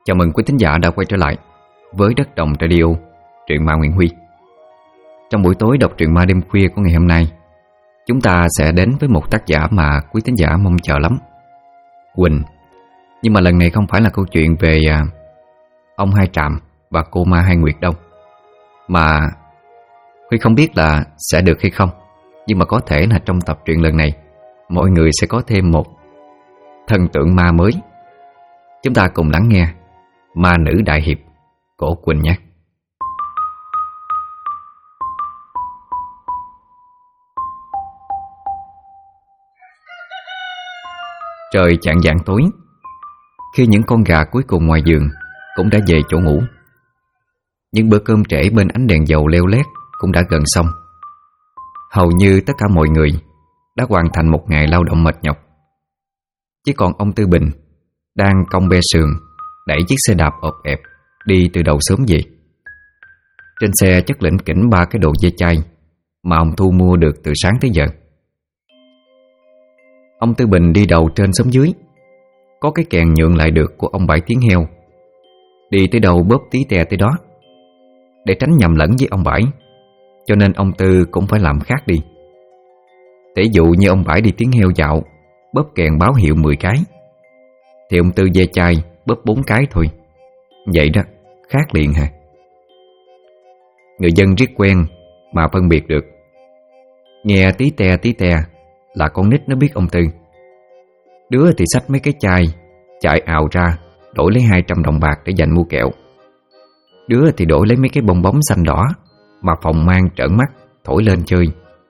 Chào mừng quý thính giả đã quay trở lại với Đất Đồng Radio, truyện ma Nguyễn Huy. Trong buổi tối đọc truyện ma đêm khuya của ngày hôm nay, chúng ta sẽ đến với một tác giả mà quý thính giả mong chờ lắm, Quỳnh. Nhưng mà lần này không phải là câu chuyện về ông Hai Trạm và cô ma Hai Nguyệt đâu, mà Huy không biết là sẽ được hay không. Nhưng mà có thể là trong tập truyện lần này mọi người sẽ có thêm một thần tượng ma mới. Chúng ta cùng lắng nghe Ma Nữ Đại Hiệp của Quỳnh nhé. Trời chạng vạng tối, khi những con gà cuối cùng ngoài giường cũng đã về chỗ ngủ, những bữa cơm trễ bên ánh đèn dầu leo lét cũng đã gần xong. Hầu như tất cả mọi người đã hoàn thành một ngày lao động mệt nhọc. Chỉ còn ông Tư Bình đang cong be sườn đẩy chiếc xe đạp ộp ẹp đi từ đầu sớm về. Trên xe chất lỉnh kỉnh 3 cái đồ dây chai mà ông Thu mua được từ sáng tới giờ. Ông Tư Bình đi đầu trên xóm dưới, có cái kèn nhượng lại được của ông Bảy Tiếng Heo. Đi tới đâu bóp tí tè tới đó. Để tránh nhầm lẫn với ông Bảy, cho nên ông Tư cũng phải làm khác đi. Tỷ dụ như ông Bảy đi Tiếng Heo dạo, bóp kèn báo hiệu 10 cái, thì ông Tư dây chai bóp 4 cái thôi. Vậy đó, khác liền hả? Người dân riết quen mà phân biệt được. Nghe tí te là con nít nó biết ông Tư. Đứa thì xách mấy cái chai chạy ào ra đổi lấy 200 đồng bạc để dành mua kẹo. Đứa thì đổi lấy mấy cái bong bóng xanh đỏ mà phòng mang trợn mắt thổi lên chơi.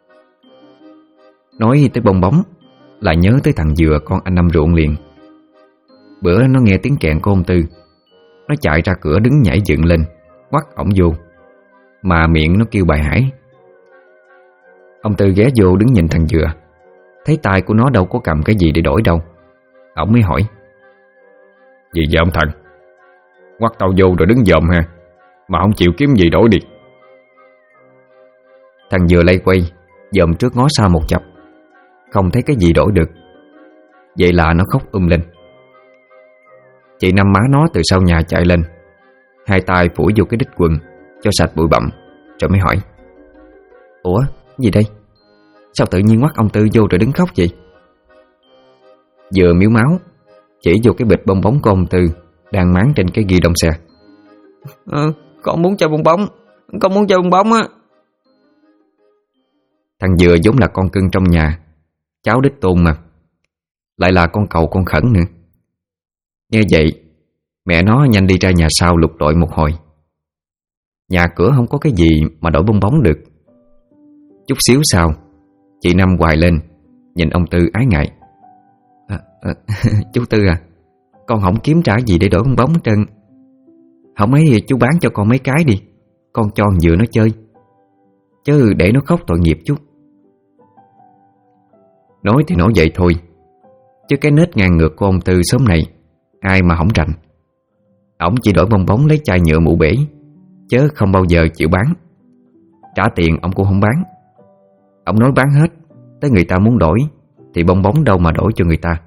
Nói tới bong bóng là nhớ tới thằng Dừa con anh Năm Ruộng liền. Bữa nó nghe tiếng kèn của ông Tư, nó chạy ra cửa đứng nhảy dựng lên quắt ổng vô, mà miệng nó kêu bài hải. Ông Tư ghé vô đứng nhìn thằng Dừa, thấy tay của nó đâu có cầm cái gì để đổi đâu. Ổng mới hỏi: "Gì vậy ông thần? Quắt tao vô rồi đứng dòm ha, mà không chịu kiếm gì đổi đi." Thằng Dừa lay quay dòm trước ngó sau một chập, không thấy cái gì đổi được. Vậy là nó khóc lên. Chị Năm má nó từ sau nhà chạy lên, hai tay phủi vô cái đít quần cho sạch bụi bặm, rồi mới hỏi: "Ủa, gì đây? Sao tự nhiên quắt ông Tư vô rồi đứng khóc vậy?" Vừa miếu máu chỉ vô cái bịch bong bóng của ông Tư đang máng trên cái ghi đông xe. Con muốn chơi bong bóng, con muốn chơi bong bóng á." Thằng Dừa vốn là con cưng trong nhà, cháu đích tôn mà, lại là con cậu con khẩn nữa. Nghe vậy, mẹ nó nhanh đi ra nhà sau lục lọi một hồi. Nhà cửa không có cái gì mà đổi bong bóng được. Chút xíu sau, chị Năm hoài lên nhìn ông Tư ái ngại: "Chú Tư à, con không kiếm trả gì để đổi bong bóng hết trơn. Không ấy thì chú bán cho con mấy cái đi, con cho con Dừa nó chơi, chứ để nó khóc tội nghiệp chú." Nói thì nói vậy thôi, chứ cái nết ngang ngược của ông Tư sớm này ai mà không rành. Ổng chỉ đổi bong bóng lấy chai nhựa mụ bể, chứ không bao giờ chịu bán. Trả tiền ông cũng không bán. Ông nói bán hết, tới người ta muốn đổi thì bong bóng đâu mà đổi cho người ta.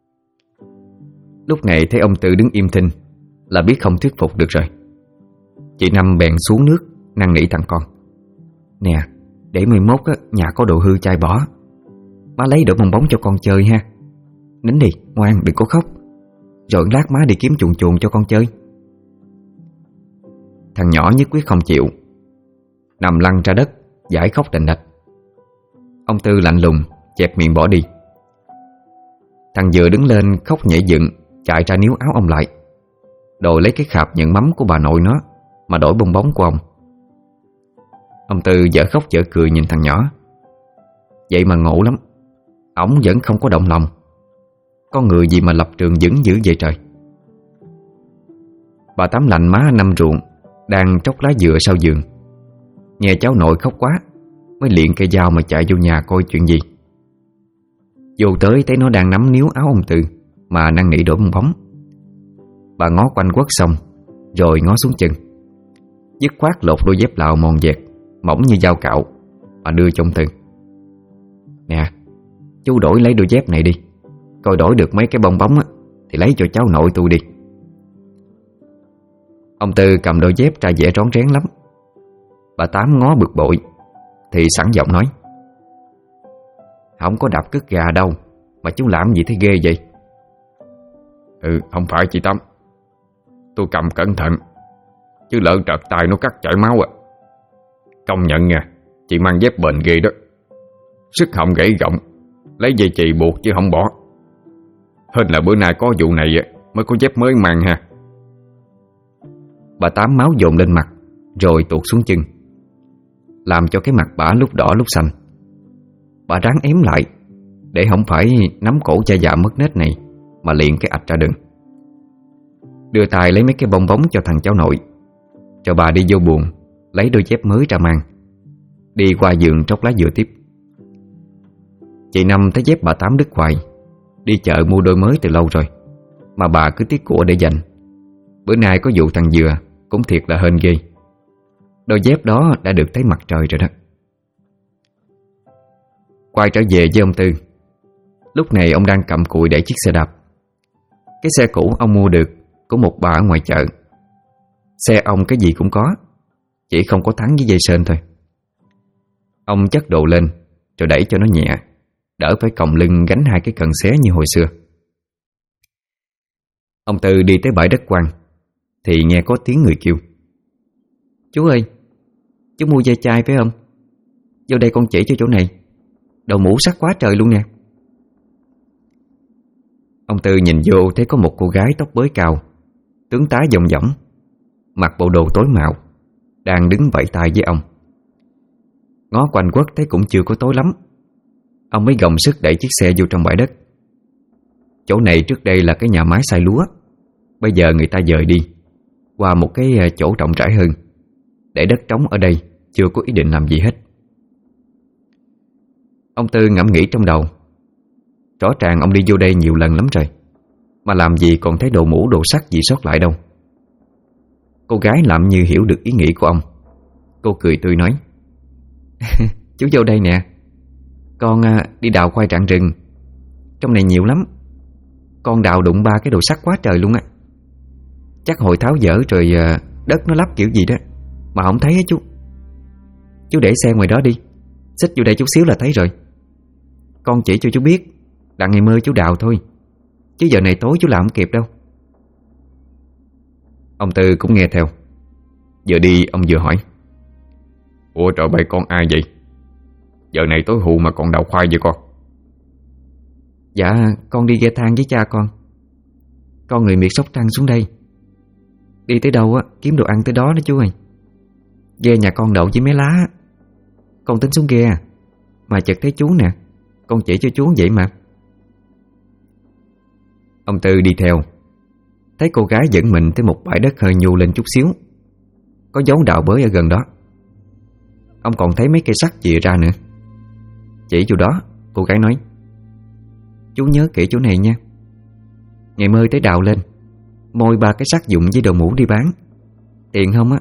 Lúc này thấy ông Tư đứng im thinh là biết không thuyết phục được rồi. Chị Năm bèn xuống nước năn nỉ thằng con: "Nè, để 11 á, nhà có đồ hư chai bỏ, má lấy đổi bong bóng cho con chơi ha. Nín đi, ngoan đừng có khóc, rồi lát má đi kiếm chuồn chuồn cho con chơi." Thằng nhỏ nhất quyết không chịu, nằm lăn ra đất giải khóc đành đạch. Ông Tư lạnh lùng chẹp miệng bỏ đi. Thằng Dừa đứng lên khóc nhảy dựng chạy ra níu áo ông lại, đòi lấy cái khạp nhận mắm của bà nội nó mà đổi bong bóng của ông. Ông Tư dở khóc dở cười nhìn thằng nhỏ. Vậy mà ngộ lắm, ổng vẫn không có động lòng. Con người gì mà lập trường vững dữ vậy trời. Bà Tám lành má Năm Ruộng đang tróc lá dừa sau giường, nghe cháu nội khóc quá mới liền cây dao mà chạy vô nhà coi chuyện gì. Vô tới thấy nó đang nắm níu áo ông Tư mà năn nỉ đổi bong bóng. Bà ngó quanh quất xong rồi ngó xuống chân, dứt khoát lột đôi dép lào mòn dẹt mỏng như dao cạo mà đưa cho ông Tư: "Nè, chú đổi lấy đôi dép này đi, coi đổi được mấy cái bong bóng á thì lấy cho cháu nội tôi đi." Ông Tư cầm đôi dép ra vẻ rón rén lắm. Bà Tám ngó bực bội thì sẵn giọng nói: "Không có đạp cứt gà đâu mà chú làm gì thấy ghê vậy?" Không phải chị Tám, tôi cầm cẩn thận, chứ lỡ trật tay nó cắt chảy máu à. Công nhận nha, chị mang dép bền ghê đó. Sức họng gãy gọng, lấy dây chì buộc chứ không bỏ. Hên là bữa nay có vụ này mới có dép mới mang ha. Bà Tám máu dồn lên mặt rồi tuột xuống chân, làm cho cái mặt bà lúc đỏ lúc xanh. Bà ráng ém lại để không phải nắm cổ cha già mất nết này mà liền cái ạch ra đường. Đưa tay lấy mấy cái bong bóng cho thằng cháu nội, cho bà đi vô buồng lấy đôi dép mới ra mang, đi qua giường tróc lá dừa tiếp. Chị Năm thấy dép bà Tám đứt hoài, đi chợ mua đôi mới từ lâu rồi mà bà cứ tiếc của để dành. Bữa nay có vụ thằng dừa cũng thiệt là hên ghê. Đôi dép đó đã được thấy mặt trời rồi đó. Quay trở về với ông Tư. Lúc này ông đang cầm cùi đẩy chiếc xe đạp. Cái xe cũ ông mua được của một bà ở ngoài chợ. Xe ông cái gì cũng có, chỉ không có thắng với dây sên thôi. Ông chất đồ lên rồi đẩy cho nó nhẹ, đỡ phải còng lưng gánh hai cái cần xé như hồi xưa. Ông Tư đi tới bãi đất quang thì nghe có tiếng người kêu: "Chú ơi, chú mua ve chai phải không? Vô đây con chỉ cho chỗ này. Đầu mũ sắc quá trời luôn nè." Ông Tư nhìn vô thấy có một cô gái tóc bới cao, tướng tá dong dỏng, mặc bộ đồ tối màu, đang đứng vẫy tay với ông. Ngó quanh quất thấy cũng chưa có tối lắm, ông mới gồng sức đẩy chiếc xe vô trong bãi đất. Chỗ này trước đây là cái nhà máy xay lúa, bây giờ người ta dời đi qua một cái chỗ rộng rãi hơn, để đất trống ở đây chưa có ý định làm gì hết. Ông Tư ngẫm nghĩ trong đầu, rõ ràng ông đi vô đây nhiều lần lắm rồi, mà làm gì còn thấy đồ mũ đồ sắt gì sót lại đâu. Cô gái làm như hiểu được ý nghĩ của ông. Cô cười tươi nói: "Chú vô đây nè, con đi đào khoai rạng rừng. Trong này nhiều lắm. Con đào đụng 3 cái đồ sắt quá trời luôn á. Chắc hồi tháo dỡ rồi đất nó lắp kiểu gì đó mà không thấy á chú. Chú để xe ngoài đó đi, xích vô đây chút xíu là thấy rồi. Con chỉ cho chú biết là ngày mơ chú đào thôi, chứ giờ này tối chú làm không kịp đâu." Ông Tư cũng nghe theo. Vừa đi ông vừa hỏi: "Ủa trời bay, con ai vậy? Giờ này tối hù mà còn đào khoai vậy con?" "Dạ con đi ghe than với cha con. Con người miệt Sóc Trăng xuống đây. Đi tới đâu á kiếm đồ ăn tới đó đó chú ơi. Ghe nhà con đậu với mấy lá. Con tính xuống ghe mà chợt thấy chú nè, con chỉ cho chú vậy mà." Ông Tư đi theo, thấy cô gái dẫn mình tới một bãi đất hơi nhô lên chút xíu, có dấu đào bới ở gần đó. Ông còn thấy mấy cây sắt chìa ra nữa. Chỉ chỗ đó, cô gái nói: "Chú nhớ kỹ chỗ này nha. Ngày mơ tới đào lên, môi 3 cái sắt dụng với đồ mũ đi bán. Tiền không á?"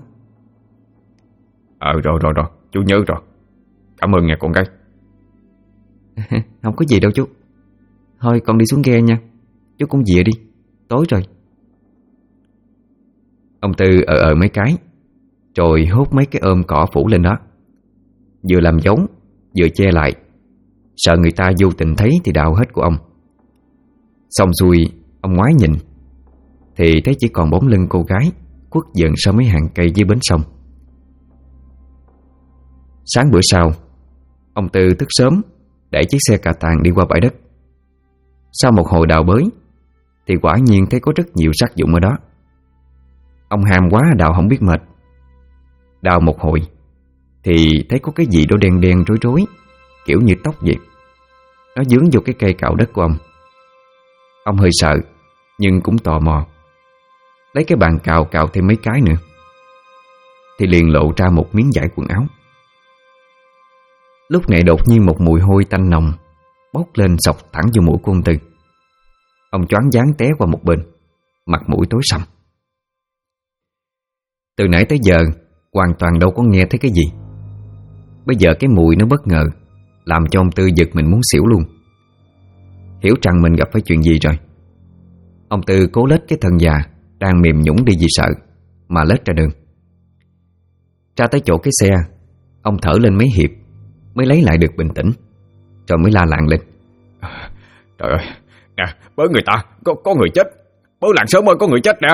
Rồi, chú nhớ rồi. Cảm ơn nha con gái. "Không có gì đâu chú. Thôi con đi xuống ghe nha. Chú cũng về đi, tối rồi." Ông Tư mấy cái, rồi hốt mấy cái ôm cỏ phủ lên đó, vừa làm giống vừa che lại, sợ người ta vô tình thấy thì đào hết của ông. Xong xuôi, ông ngoái nhìn thì thấy chỉ còn bóng lưng cô gái khuất dần sau mấy hàng cây dưới bến sông. Sáng bữa sau, ông Tư thức sớm đẩy chiếc xe cà tàng đi qua bãi đất. Sau một hồi đào bới thì quả nhiên thấy có rất nhiều sắt dụng ở đó. Ông ham quá đào không biết mệt. Đào một hồi thì thấy có cái gì đó đen đen rối rối, kiểu như tóc vậy. Nó dướng vô cái cây cạo đất của ông. Ông hơi sợ nhưng cũng tò mò, lấy cái bàn cào cào thêm mấy cái nữa thì liền lộ ra một miếng vải quần áo. Lúc này đột nhiên một mùi hôi tanh nồng bốc lên xộc thẳng vô mũi của ông Tư. Ông choáng váng té qua một bên, mặt mũi tối sầm. Từ nãy tới giờ hoàn toàn đâu có nghe thấy cái gì. Bây giờ cái mùi nó bất ngờ làm cho ông Tư giật mình muốn xỉu luôn. Hiểu rằng mình gặp phải chuyện gì rồi. Ông Tư cố lết cái thân già đang mềm nhũn đi vì sợ, mà lết ra đường. Ra tới chỗ cái xe, ông thở lên mấy hiệp mới lấy lại được bình tĩnh, rồi mới la làng lên: Trời ơi, nè, bớ người ta, có người chết. Bớ làng sớm ơi, có người chết nè.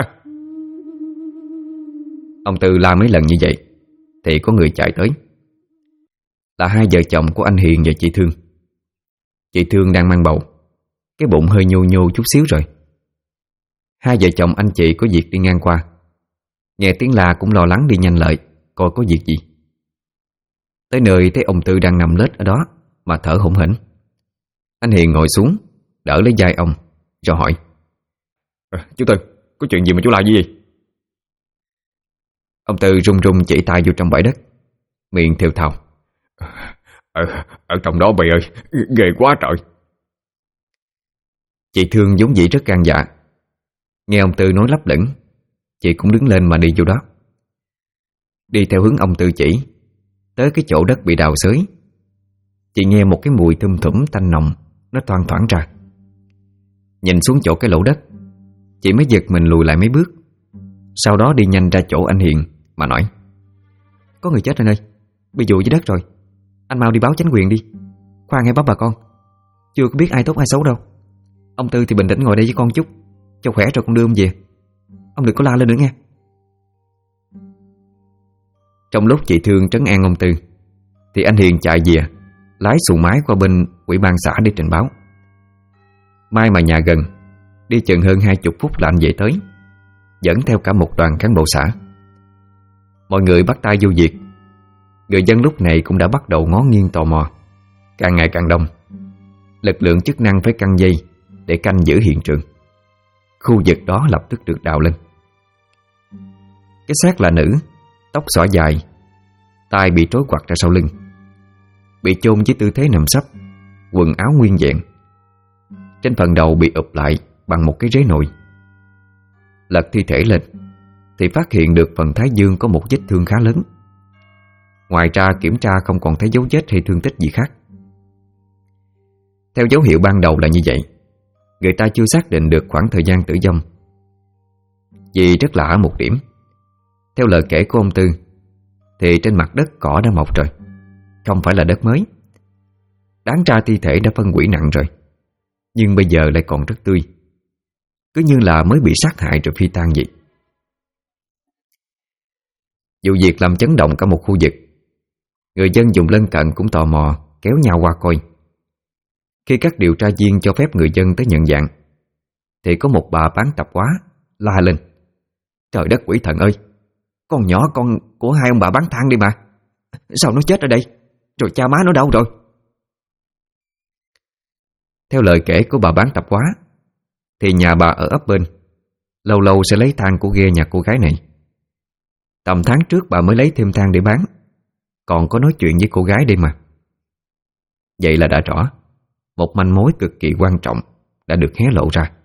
Ông Tư la mấy lần như vậy thì có người chạy tới. Là hai vợ chồng của anh Hiền và chị Thương. Chị Thương đang mang bầu, cái bụng hơi nhô nhô chút xíu rồi. Hai vợ chồng anh chị có việc đi ngang qua, nghe tiếng la cũng lo lắng đi nhanh lại coi có việc gì. Tới nơi thấy ông Tư đang nằm lết ở đó mà thở hổn hển. Anh Hiền ngồi xuống đỡ lấy vai ông rồi hỏi: Chú Tư, có chuyện gì mà chú la gì vậy? Ông Tư run run chỉ tay vô trong bãi đất, miệng thều thào: Ở trong đó bầy ơi, ghê quá trời. Chị Thương vốn dĩ rất gan dạ, nghe ông Tư nói lấp lửng, chị cũng đứng lên mà đi vô đó. Đi theo hướng ông Tư chỉ, tới cái chỗ đất bị đào xới, chị nghe một cái mùi thum thủm tanh nồng nó thoang thoảng ra. Nhìn xuống chỗ cái lỗ đất, chị mới giật mình lùi lại mấy bước. Sau đó đi nhanh ra chỗ anh Hiền mà nói: Có người chết anh ơi, bị vùi dưới đất rồi. Anh mau đi báo chính quyền đi. Khoan nghe bác bà con, chưa có biết ai tốt ai xấu đâu. Ông Tư thì bình tĩnh ngồi đây với con chút, cho khỏe rồi con đưa ông về. Ông đừng có la lên nữa nghe. Trong lúc chị Thương trấn an ông Tư thì anh Hiền chạy về, lái xuồng máy qua bên ủy ban xã để trình báo. May mà nhà gần, đi chừng hơn 20 phút là anh về tới, dẫn theo cả một đoàn cán bộ xã. Mọi người bắt tay vô việc. Người dân lúc này cũng đã bắt đầu ngó nghiêng tò mò, càng ngày càng đông. Lực lượng chức năng phải căng dây để canh giữ hiện trường. Khu vực đó lập tức được đào lên. Cái xác là nữ, tóc xõa dài, tay bị trói quặt ra sau lưng, bị chôn với tư thế nằm sấp, quần áo nguyên vẹn. Trên phần đầu bị ụp lại bằng một cái rế nồi. Lật thi thể lên thì phát hiện được phần thái dương có một vết thương khá lớn. Ngoài ra kiểm tra không còn thấy dấu vết hay thương tích gì khác. Theo dấu hiệu ban đầu là như vậy, người ta chưa xác định được khoảng thời gian tử vong. Vì rất lạ ở một điểm, theo lời kể của ông Tư thì trên mặt đất cỏ đã mọc rồi, không phải là đất mới. Đáng ra thi thể đã phân hủy nặng rồi, nhưng bây giờ lại còn rất tươi, cứ như là mới bị sát hại rồi phi tang vậy. Vụ việc làm chấn động cả một khu vực. Người dân vùng lân cận cũng tò mò kéo nhau qua coi. Khi các điều tra viên cho phép người dân tới nhận dạng thì có một bà bán tạp hóa la lên: Trời đất quỷ thần ơi, con nhỏ con của hai ông bà bán than đi mà, sao nó chết ở đây? Rồi cha má nó đâu rồi? Theo lời kể của bà bán tạp hóa thì nhà bà ở ấp bên lâu lâu sẽ lấy than của ghe nhà cô gái này. Tầm tháng trước bà mới lấy thêm than để bán, còn có nói chuyện với cô gái đây mà. Vậy là đã rõ, một manh mối cực kỳ quan trọng đã được hé lộ ra.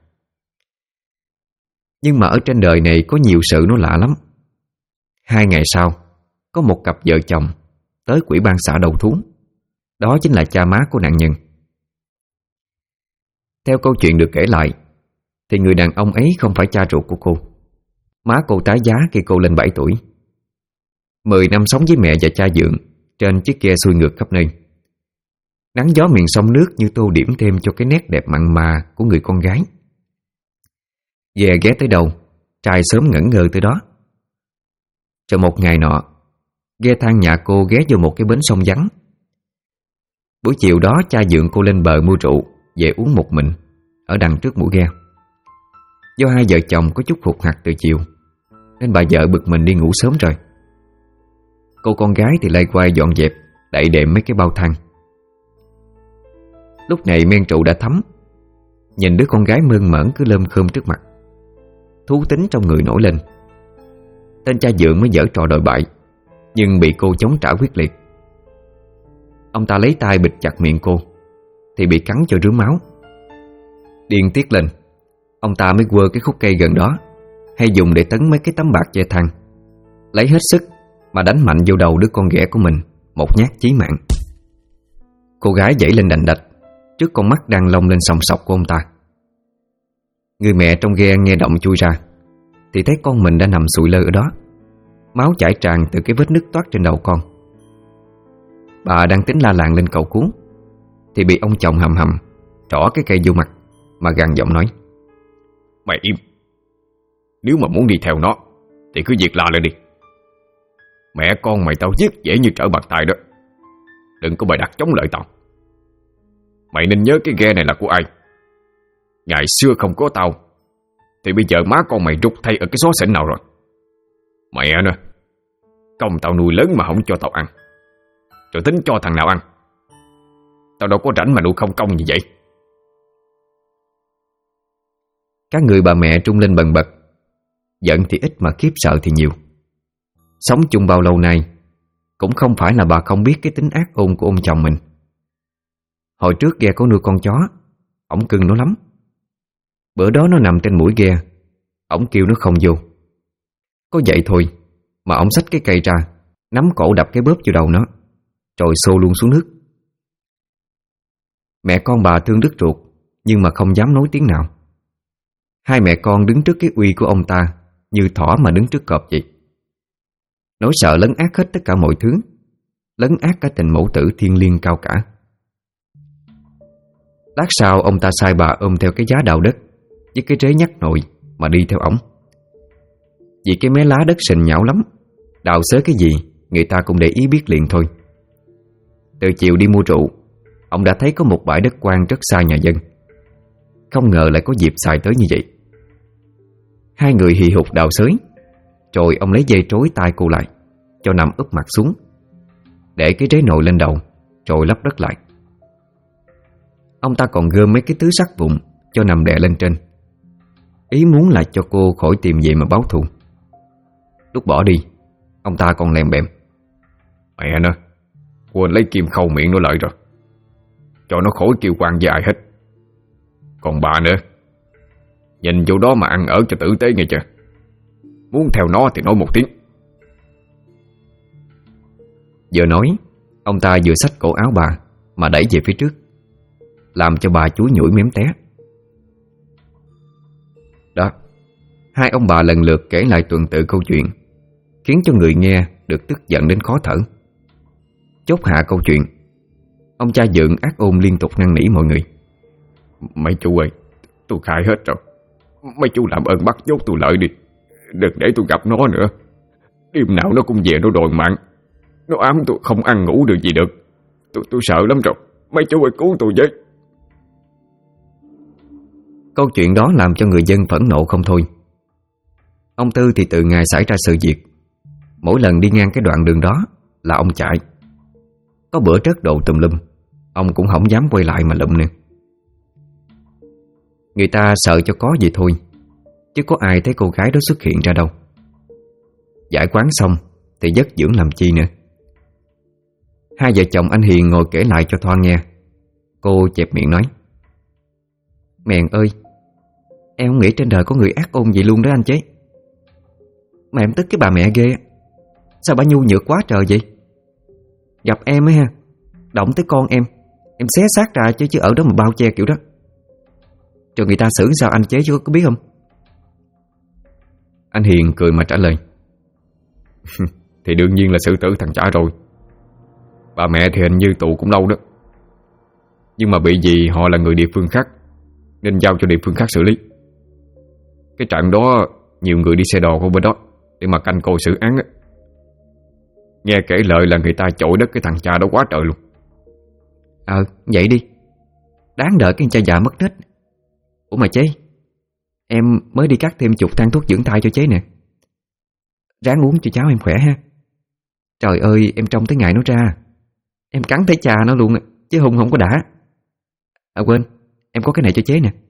Nhưng mà ở trên đời này có nhiều sự nó lạ lắm. 2 ngày sau, có một cặp vợ chồng tới ủy ban xã đầu thú. Đó chính là cha má của nạn nhân. Theo câu chuyện được kể lại thì người đàn ông ấy không phải cha ruột của cô. Má cô tái giá khi cô lên 7 tuổi. 10 năm sống với mẹ và cha dượng trên chiếc ghe xuôi ngược khắp nơi. Nắng gió miền sông nước như tô điểm thêm cho cái nét đẹp mặn mà của người con gái. Ghe ghé tới đâu, trai sớm ngẩn ngơ tới đó. Rồi một ngày nọ, ghe than nhà cô ghé vô một cái bến sông vắng. Buổi chiều đó cha dượng cô lên bờ mua rượu về uống một mình ở đằng trước mũi ghe. Do hai vợ chồng có chút hụt hặc từ chiều nên bà vợ bực mình đi ngủ sớm rồi. Cô con gái thì lay quay dọn dẹp đậy đệm mấy cái bao than. Lúc này men rượu đã thấm, nhìn đứa con gái mơn mởn cứ lơm khơm trước mặt, thú tính trong người nổi lên. Tên cha dượng mới giở trò đòi bại, nhưng bị cô chống trả quyết liệt. Ông ta lấy tay bịt chặt miệng cô thì bị cắn cho rướm máu. Điên tiết lên, ông ta mới quơ cái khúc cây gần đó hay dùng để tấn mấy cái tấm bạc che than, lấy hết sức mà đánh mạnh vô đầu đứa con ghẻ của mình một nhát chí mạng. Cô gái giãy lên đành đạch trước con mắt đang long lên sòng sọc của ông ta. Người mẹ trong ghe nghe động chui ra, thì thấy con mình đã nằm sụi lơ ở đó, máu chảy tràn từ cái vết nứt toát trên đầu con. Bà đang tính la làng lên cầu cứu thì bị ông chồng hầm hầm trỏ cái cây vô mặt mà gằn giọng nói: Mày im. Nếu mà muốn đi theo nó thì cứ việc la lên đi. Mẹ con mày tao giết dễ như trở bàn tay đó. Đừng có bày đặt chống lại tao. Mày nên nhớ cái ghe này là của ai. Ngày xưa không có tao thì bây giờ má con mày rút thay ở cái xó xỉnh nào rồi. Mẹ nè, công tao nuôi lớn mà không cho tao ăn, rồi tính cho thằng nào ăn. Tao đâu có rảnh mà nuôi không công như vậy. Các người bà mẹ trung lên bần bật. Giận thì ít mà khiếp sợ thì nhiều. Sống chung bao lâu nay cũng không phải là bà không biết cái tính ác ôn của ông chồng mình. Hồi trước ghe có nuôi con chó, ổng cưng nó lắm. Bữa đó nó nằm trên mũi ghe, ổng kêu nó không vô. Có vậy thôi mà ổng xách cái cây ra, nắm cổ đập cái bóp vô đầu nó, rồi xô luôn xuống nước. Mẹ con bà thương đứt ruột, nhưng mà không dám nói tiếng nào. Hai mẹ con đứng trước cái uy của ông ta như thỏ mà đứng trước cọp vậy. Nỗi sợ lấn át hết tất cả mọi thứ, lấn át cả tình mẫu tử thiêng liêng cao cả. Lát sau ông ta sai bà ôm theo cái giá đào đất với cái rế nhắc nồi mà đi theo ổng. Vì cái mé lá đất sình nhão lắm, đào xới cái gì người ta cũng để ý biết liền thôi. Từ chiều đi mua rượu, ông đã thấy có một bãi đất quang rất xa nhà dân. Không ngờ lại có dịp xài tới như vậy. Hai người hì hục đào xới, rồi ông lấy dây trối tay cô lại, cho nằm úp mặt xuống, để cái rế nồi lên đầu, rồi lấp đất lại. Ông ta còn gom mấy cái thứ sắt vụn cho nằm đè lên trên, ý muốn là cho cô khỏi tìm về mà báo thù. Lúc bỏ đi, ông ta còn lèm bèm: Mẹ nó, quên lấy kim khâu miệng nó lại rồi, cho nó khỏi kêu quan với ai hết. Còn bà nữa, nhìn vô đó mà ăn ở cho tử tế nghe chưa. Muốn theo nó thì nói một tiếng. Vừa nói, ông ta vừa xách cổ áo bà mà đẩy về phía trước, làm cho bà chúi nhủi mém té. Đó, hai ông bà lần lượt kể lại tuần tự câu chuyện, khiến cho người nghe được tức giận đến khó thở. Chốt hạ câu chuyện, ông cha Dượng ác ôn liên tục năn nỉ mọi người: Mấy chú ơi, tôi khai hết rồi. Mấy chú làm ơn bắt nhốt tôi lại đi, đừng để tôi gặp nó nữa. Đêm nào nó cũng về nó đòi mạng. Nó ám tôi không ăn ngủ được gì được. Tôi sợ lắm rồi. Mấy chú ơi cứu tôi với. Câu chuyện đó làm cho người dân phẫn nộ không thôi. Ông Tư thì từ ngày xảy ra sự việc, mỗi lần đi ngang cái đoạn đường đó là ông chạy. Có bữa trớt đồ tùm lum, ông cũng không dám quay lại mà lụm nữa. Người ta sợ cho có vậy thôi, chứ có ai thấy cô gái đó xuất hiện ra đâu. Giải quán xong thì dất dưỡng làm chi nữa. Hai vợ chồng anh Hiền ngồi kể lại cho Thoa nghe. Cô chẹp miệng nói: Mèn ơi, em không nghĩ trên đời có người ác ôn vậy luôn đó anh chế. Mà em tức cái bà mẹ ghê. Sao bà nhu nhược quá trời vậy? Gặp em ấy ha, động tới con em xé xác ra chứ ở đó mà bao che kiểu đó. Rồi người ta xử sao anh chế chứ có biết không? Anh Hiền cười mà trả lời: Thì đương nhiên là xử tử thằng trả rồi. Bà mẹ thì hình như tù cũng lâu đó, nhưng mà bị gì họ là người địa phương khác, nên giao cho địa phương khác xử lý. Cái trận đó nhiều người đi xe đò qua bên đó để mà canh coi xử án á. Nghe kể lời là người ta chổi đất cái thằng cha đó quá trời luôn. Vậy đi, đáng đợi cái cha già mất nết. Ủa mà chế, em mới đi cắt thêm chục thang thuốc dưỡng thai cho chế nè. Ráng uống cho cháu em khỏe ha. Trời ơi, em trông tới ngày nó ra, em cắn thấy cha nó luôn, chứ Hùng không có đã. Quên, em có cái này cho chế nè.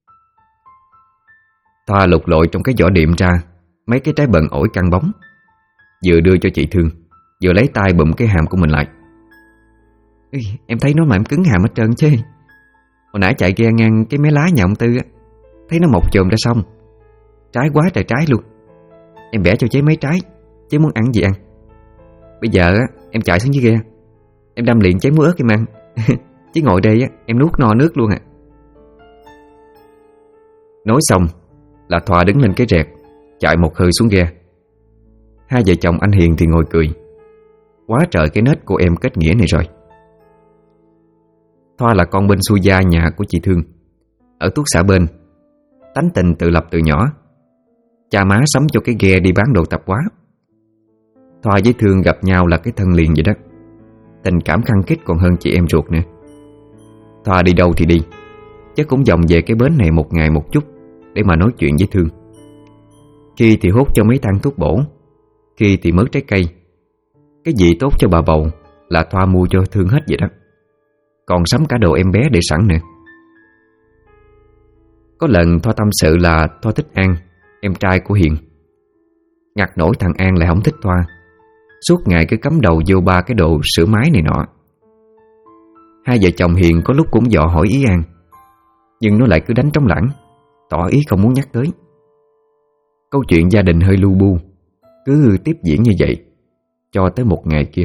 Thoa lục lội trong cái giỏ điệm ra mấy cái trái bần ổi căng bóng, vừa đưa cho chị Thương, vừa lấy tay bụm cái hàm của mình lại. Em thấy nó mà em cứng hàm hết trơn chứ. Hồi nãy chạy ghe ngang cái mé lá nhà ông Tư á, thấy nó mọc chồm ra xong, trái quá trời trái luôn. Em bẻ cho chế mấy trái, chế muốn ăn gì ăn. Bây giờ á, em chạy xuống dưới ghe, em đâm liền chế muối ớt em ăn. Chứ ngồi đây á, em nuốt no nước luôn à. Nói xong là Thoa đứng lên cái rẹt, chạy một hơi xuống ghe. Hai vợ chồng anh Hiền thì ngồi cười. Quá trời cái nết cô em kết nghĩa này rồi. Thoa là con bên xuôi gia nhà của chị Thương, ở tuốt xã bên. Tánh tình tự lập từ nhỏ. Cha má sắm cho cái ghe đi bán đồ tạp hóa. Thoa với Thương gặp nhau là cái thân liền vậy đó. Tình cảm khăng khít còn hơn chị em ruột nữa. Thoa đi đâu thì đi, chứ cũng vòng về cái bến này một ngày một chút để mà nói chuyện với Thương. Khi thì hút cho mấy thang thuốc bổ, khi thì mớ trái cây. Cái gì tốt cho bà bầu là Thoa mua cho Thương hết vậy đó. Còn sắm cả đồ em bé để sẵn nữa. Có lần Thoa tâm sự là Thoa thích An, em trai của Hiền. Ngặt nổi thằng An lại không thích Thoa. Suốt ngày cứ cắm đầu vô ba cái đồ sửa máy này nọ. Hai vợ chồng Hiền có lúc cũng dò hỏi ý An, nhưng nó lại cứ đánh trống lảng, tỏ ý không muốn nhắc tới. Câu chuyện gia đình hơi lu bu cứ tiếp diễn như vậy cho tới một ngày kia.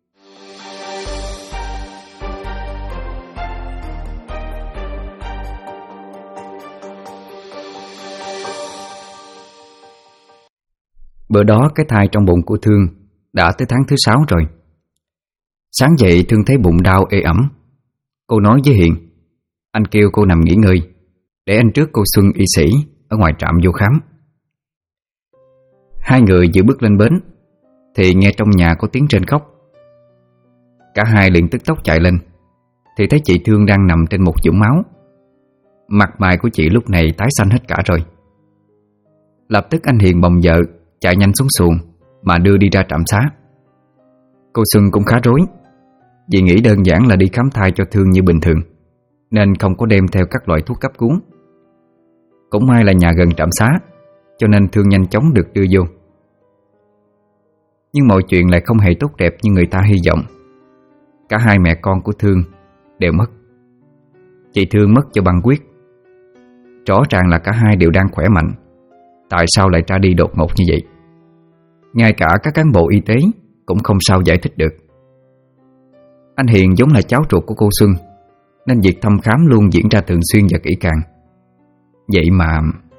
Bữa đó cái thai trong bụng của Thương đã tới tháng thứ 6 rồi. Sáng dậy Thương thấy bụng đau ê ẩm. Cô nói với Hiền, anh kêu cô nằm nghỉ ngơi để anh rước cô Xuân y sĩ ở ngoài trạm vô khám. Hai người vừa bước lên bến thì nghe trong nhà có tiếng rên khóc. Cả hai liền tức tốc chạy lên thì thấy chị Thương đang nằm trên một vũng máu. Mặt mày của chị lúc này tái xanh hết cả rồi. Lập tức anh Hiền bồng vợ chạy nhanh xuống xuồng mà đưa đi ra trạm xá. Cô Xuân cũng khá rối, vì nghĩ đơn giản là đi khám thai cho Thương như bình thường, nên không có đem theo các loại thuốc cấp cứu. Cũng may là nhà gần trạm xá, cho nên Thương nhanh chóng được đưa vô. Nhưng mọi chuyện lại không hề tốt đẹp như người ta hy vọng. Cả hai mẹ con của Thương đều mất. Chị Thương mất do băng huyết. Rõ ràng là cả hai đều đang khỏe mạnh, tại sao lại ra đi đột ngột như vậy? Ngay cả các cán bộ y tế cũng không sao giải thích được. Anh Hiền giống là cháu ruột của cô Xuân, nên việc thăm khám luôn diễn ra thường xuyên và kỹ càng. Vậy mà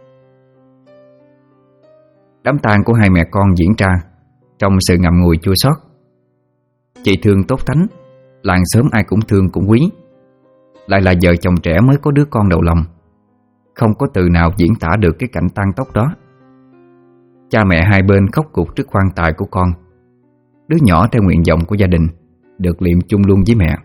đám tang của hai mẹ con diễn ra trong sự ngậm ngùi chua xót. Chị Thương tốt tánh, làng xóm ai cũng thương cũng quý, lại là vợ chồng trẻ mới có đứa con đầu lòng. Không có từ nào diễn tả được cái cảnh tang tóc đó. Cha mẹ hai bên khóc cục trước quan tài của con. Đứa nhỏ theo nguyện vọng của gia đình được liệm chung luôn với mẹ.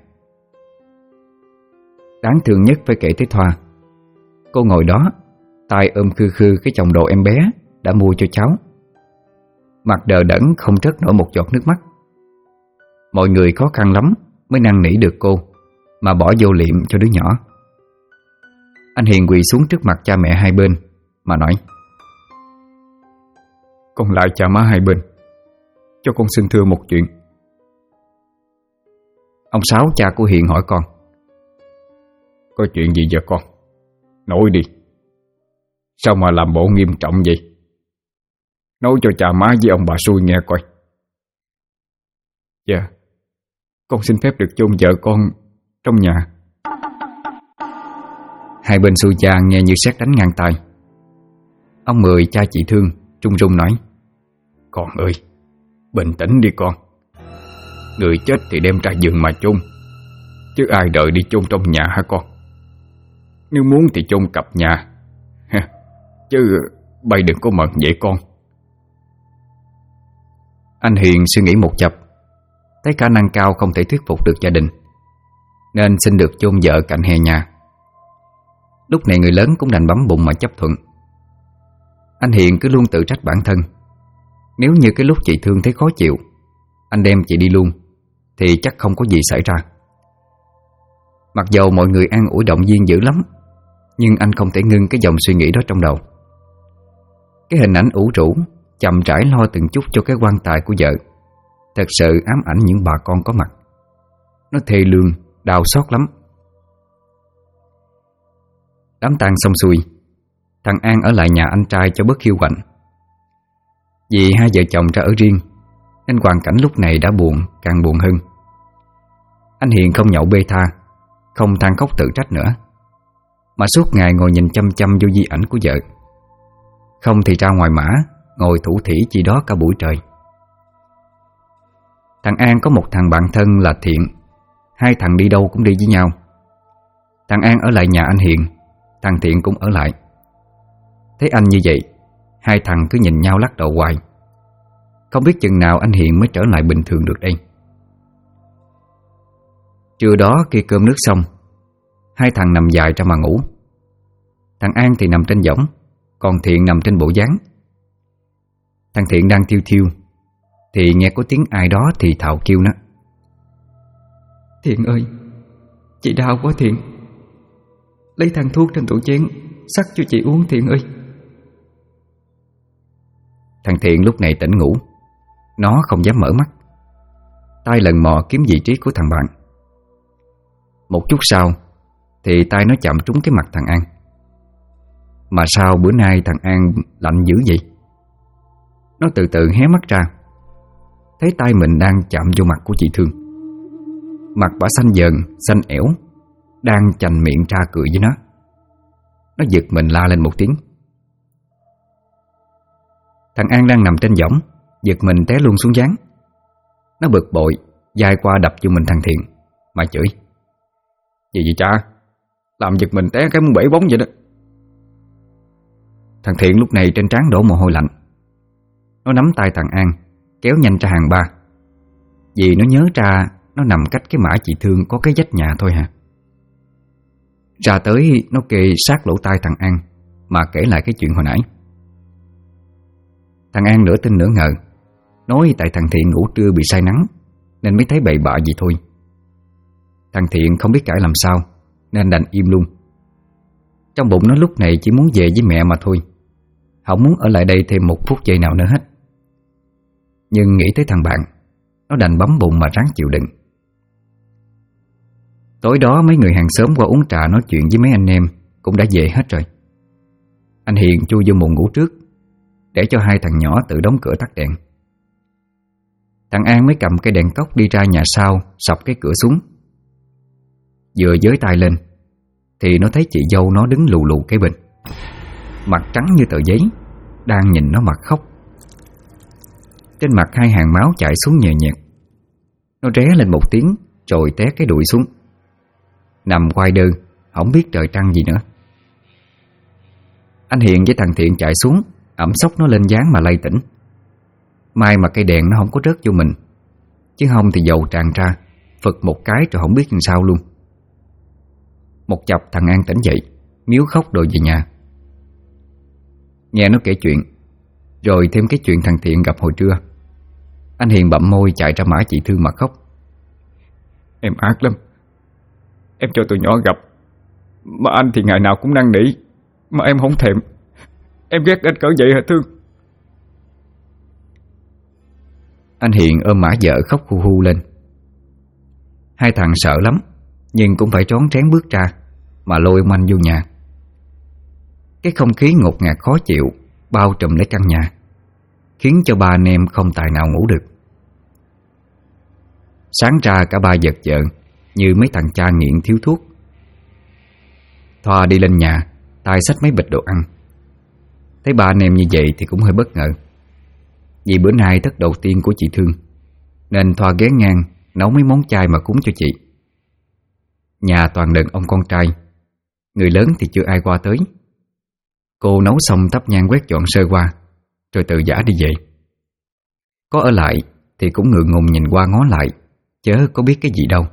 Đáng thương nhất phải kể tới Thoa. Cô ngồi đó, tay ôm khư khư cái chồng đồ em bé đã mua cho cháu. Mặt đờ đẫn không rớt nổi một giọt nước mắt. Mọi người khó khăn lắm mới năn nỉ được cô mà bỏ vô liệm cho đứa nhỏ. Anh Hiền quỳ xuống trước mặt cha mẹ hai bên mà nói, con lại cha má hai bên, cho con xin thưa một chuyện. Ông Sáu, cha của Hiền hỏi con, có chuyện gì vậy con? Nói đi. Sao mà làm bộ nghiêm trọng vậy? Nói cho cha má với ông bà xui nghe coi. Dạ, con xin phép được chôn vợ con trong nhà. Hai bên xui cha nghe như sét đánh ngang tai. Ông Mười, cha chị Thương, run run nói, con ơi, bình tĩnh đi con. Người chết thì đem ra giường mà chôn, chứ ai đợi đi chôn trong nhà hả con? Nếu muốn thì chôn cặp nhà, chứ bay đừng có mận vậy con. Anh Hiền suy nghĩ một chập, thấy khả năng cao không thể thuyết phục được gia đình, nên xin được chôn vợ cạnh hè nhà. Lúc này người lớn cũng đành bấm bụng mà chấp thuận. Anh Hiền cứ luôn tự trách bản thân. Nếu như cái lúc chị Thương thấy khó chịu, anh đem chị đi luôn, thì chắc không có gì xảy ra. Mặc dầu mọi người an ủi động viên dữ lắm, nhưng anh không thể ngưng cái dòng suy nghĩ đó trong đầu. Cái hình ảnh ủ rũ chậm rãi lo từng chút cho cái quan tài của vợ thật sự ám ảnh những bà con có mặt. Nó thê lương, đau xót lắm. Đám tang xong xuôi, thằng An ở lại nhà anh trai cho bớt hiu quạnh. Vì hai vợ chồng ra ở riêng, nên hoàn cảnh lúc này đã buồn, càng buồn hơn. Anh Hiền không nhậu bê tha, không than khóc tự trách nữa, mà suốt ngày ngồi nhìn chăm chăm vô di ảnh của vợ. Không thì ra ngoài mã ngồi thủ thỉ chỉ đó cả buổi trời. Thằng An có một thằng bạn thân là Thiện. Hai thằng đi đâu cũng đi với nhau. Thằng An ở lại nhà anh Hiền, thằng Thiện cũng ở lại. Thấy anh như vậy, hai thằng cứ nhìn nhau lắc đầu hoài. Không biết chừng nào anh Hiền mới trở lại bình thường được đây. Trưa đó khi cơm nước xong, hai thằng nằm dài ra mà ngủ. Thằng An thì nằm trên võng, còn Thiện nằm trên bộ dáng. Thằng Thiện đang thiêu thiêu thì nghe có tiếng ai đó thì thào kêu nó: "Thiện ơi, chị đau quá Thiện. Lấy thang thuốc trên tủ chén sắc cho chị uống Thiện ơi." Thằng Thiện lúc này tỉnh ngủ, nó không dám mở mắt, tay lần mò kiếm vị trí của thằng bạn. Một chút sau thì tay nó chạm trúng cái mặt thằng An. Mà sao bữa nay thằng An lạnh dữ vậy? Nó từ từ hé mắt ra, thấy tay mình đang chạm vô mặt của chị Thương. Mặt bả xanh dần, xanh ẻo, đang chành miệng ra cười với nó. Nó giật mình la lên một tiếng. Thằng An đang nằm trên võng, giật mình té luôn xuống gián. Nó bực bội, dài qua đập vô mình thằng Thiện mà chửi: "Gì vậy cha? Làm giật mình té cái muốn bể bóng vậy đó." Thằng Thiện lúc này trên trán đổ mồ hôi lạnh. Nó nắm tay thằng An kéo nhanh ra hàng ba, vì nó nhớ ra nó nằm cách cái mả chị Thương có cái vách nhà thôi hả. Ra tới nó kề sát lỗ tai thằng An mà kể lại cái chuyện hồi nãy. Thằng An nửa tin nửa ngờ, nói tại thằng Thiện ngủ trưa bị say nắng nên mới thấy bậy bạ vậy thôi. Thằng Thiện không biết cãi làm sao nên đành im luôn. Trong bụng nó lúc này chỉ muốn về với mẹ mà thôi, không muốn ở lại đây thêm một phút giây nào nữa hết. Nhưng nghĩ tới thằng bạn, nó đành bấm bụng mà ráng chịu đựng. Tối đó mấy người hàng xóm qua uống trà nói chuyện với mấy anh em cũng đã về hết rồi. Anh Hiền chui vô buồng ngủ trước, để cho hai thằng nhỏ tự đóng cửa tắt đèn. Thằng An mới cầm cái đèn cốc đi ra nhà sau, sập cái cửa xuống. Vừa giới tay lên thì nó thấy chị dâu nó đứng lù lù cái bình, mặt trắng như tờ giấy, đang nhìn nó mà khóc. Trên mặt hai hàng máu chảy xuống nhẹ nhẹ. Nó ré lên một tiếng rồi té cái đùi xuống, nằm quay đơ, không biết trời trăng gì nữa. Anh Hiền với thằng Thiện chạy xuống ẵm xốc nó lên dáng mà lay tỉnh. May mà cây đèn nó không có rớt vô mình, chứ không thì dầu tràn ra, phật một cái rồi không biết làm sao luôn. Một chập thằng An tỉnh dậy, miếu khóc đòi về nhà. Nghe nó kể chuyện, rồi thêm cái chuyện thằng Thiện gặp hồi trưa, anh Hiền bặm môi chạy ra mả chị Thương mà khóc: "Em ác lắm. Em cho tụi nhỏ gặp, mà anh thì ngày nào cũng năn nỉ, mà em không thèm. Em ghét anh cỡ vậy hả Thương?" Anh Hiền ôm mả vợ khóc hu hu lên. Hai thằng sợ lắm, nhưng cũng phải trón trén bước ra mà lôi ông anh vô nhà. Cái không khí ngột ngạt khó chịu bao trùm lấy căn nhà, khiến cho ba anh em không tài nào ngủ được. Sáng ra cả ba giật vợ như mấy thằng cha nghiện thiếu thuốc. Thoa đi lên nhà, tay xách mấy bịch đồ ăn. Thấy ba anh em như vậy thì cũng hơi bất ngờ, vì bữa nay Tết đầu tiên của chị Thương, nên Thoa ghé ngang nấu mấy món chay mà cúng cho chị. Nhà toàn đàn ông con trai, người lớn thì chưa ai qua tới. Cô nấu xong thắp nhang quét dọn sơ qua, rồi từ giã đi về. Có ở lại thì cũng ngượng ngùng nhìn qua ngó lại, chớ có biết cái gì đâu.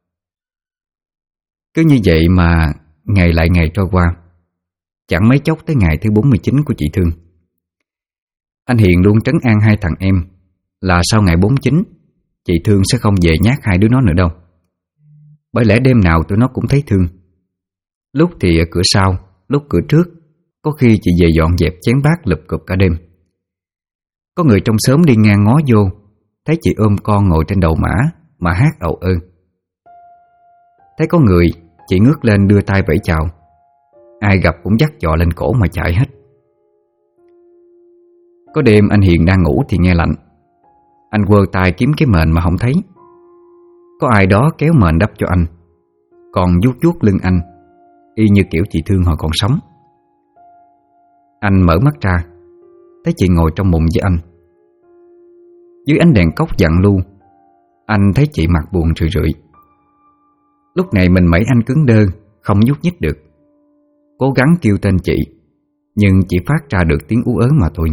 Cứ như vậy mà ngày lại ngày trôi qua. Chẳng mấy chốc tới ngày thứ 49 của chị Thương. Anh Hiền luôn trấn an hai thằng em là sau ngày 49 chị Thương sẽ không về nhát hai đứa nó nữa đâu. Bởi lẽ đêm nào tụi nó cũng thấy Thương. Lúc thì ở cửa sau, lúc cửa trước, có khi chị về dọn dẹp chén bát lụp cụp cả đêm. Có người trong xóm đi ngang ngó vô, thấy chị ôm con ngồi trên đầu mã mà hát ầu ơ. Thấy có người, chị ngước lên đưa tay vẫy chào. Ai gặp cũng dắt dọ lên cổ mà chạy hết. Có đêm anh Hiền đang ngủ thì nghe lạnh. Anh quơ tay kiếm cái mền mà không thấy. Có ai đó kéo mền đắp cho anh, còn vuốt vuốt lưng anh, y như kiểu chị Thương hồi còn sống. Anh mở mắt ra, thấy chị ngồi trong mùng với anh. Dưới ánh đèn cốc vặn lu, anh thấy chị mặt buồn rười rượi. Lúc này mình mẩy anh cứng đơ, không nhúc nhích được. Cố gắng kêu tên chị, nhưng chỉ phát ra được tiếng ú ớ mà thôi.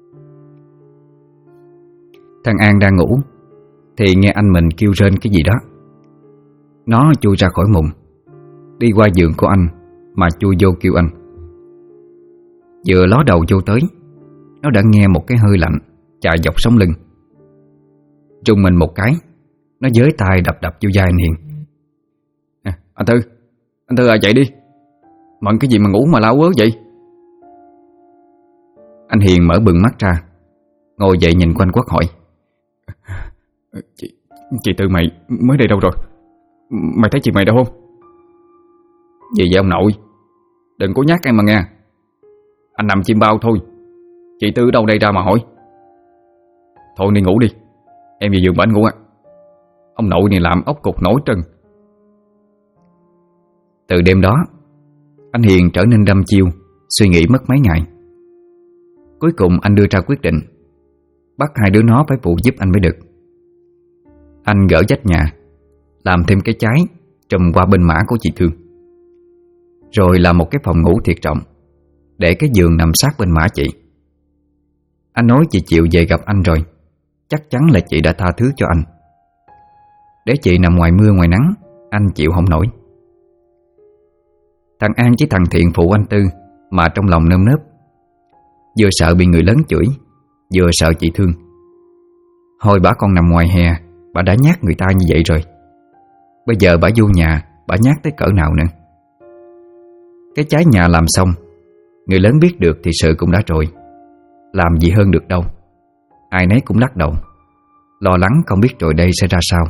Thằng An đang ngủ thì nghe anh mình kêu rên cái gì đó. Nó chui ra khỏi mùng, đi qua giường của anh mà chui vô kêu anh. Vừa ló đầu vô tới, nó đã nghe một cái hơi lạnh chạy dọc sống lưng. Rung mình một cái, nó giới tay đập đập vô vai anh Hiền. Anh Tư dậy đi. Mận cái gì mà ngủ mà láo ớ vậy? Anh Hiền mở bừng mắt ra, ngồi dậy nhìn quanh quất hỏi. Chị Tư mày mới đây đâu rồi? Mày thấy chị mày đâu không? Gì vậy ông nội? Đừng có nhắc em mà nghe. Anh nằm chim bao thôi. Chị Tư đâu đây ra mà hỏi? Thôi đi ngủ đi. Em về giường bệnh ngủ á. Ông nội này làm ốc cục nổi trần. Từ đêm đó, anh Hiền trở nên đăm chiêu, suy nghĩ mất mấy ngày. Cuối cùng anh đưa ra quyết định bắt hai đứa nó phải phụ giúp anh mới được. Anh gỡ vách nhà, làm thêm cái trái trùm qua bên mã của chị Thương, rồi làm một cái phòng ngủ thiệt rộng, để cái giường nằm sát bên mã chị. Anh nói chị chịu về gặp anh rồi, chắc chắn là chị đã tha thứ cho anh. Để chị nằm ngoài mưa ngoài nắng, anh chịu không nổi. Thằng An với thằng Thiện phụ anh Tư, mà trong lòng nơm nớp. Vừa sợ bị người lớn chửi, vừa sợ chị Thương. Hồi bả còn nằm ngoài hè, bà đã nhát người ta như vậy rồi. Bây giờ bả vô nhà, bả nhát tới cỡ nào nữa. Cái trái nhà làm xong, người lớn biết được thì sự cũng đã rồi. Làm gì hơn được đâu. Ai nấy cũng lắc đầu, lo lắng không biết rồi đây sẽ ra sao.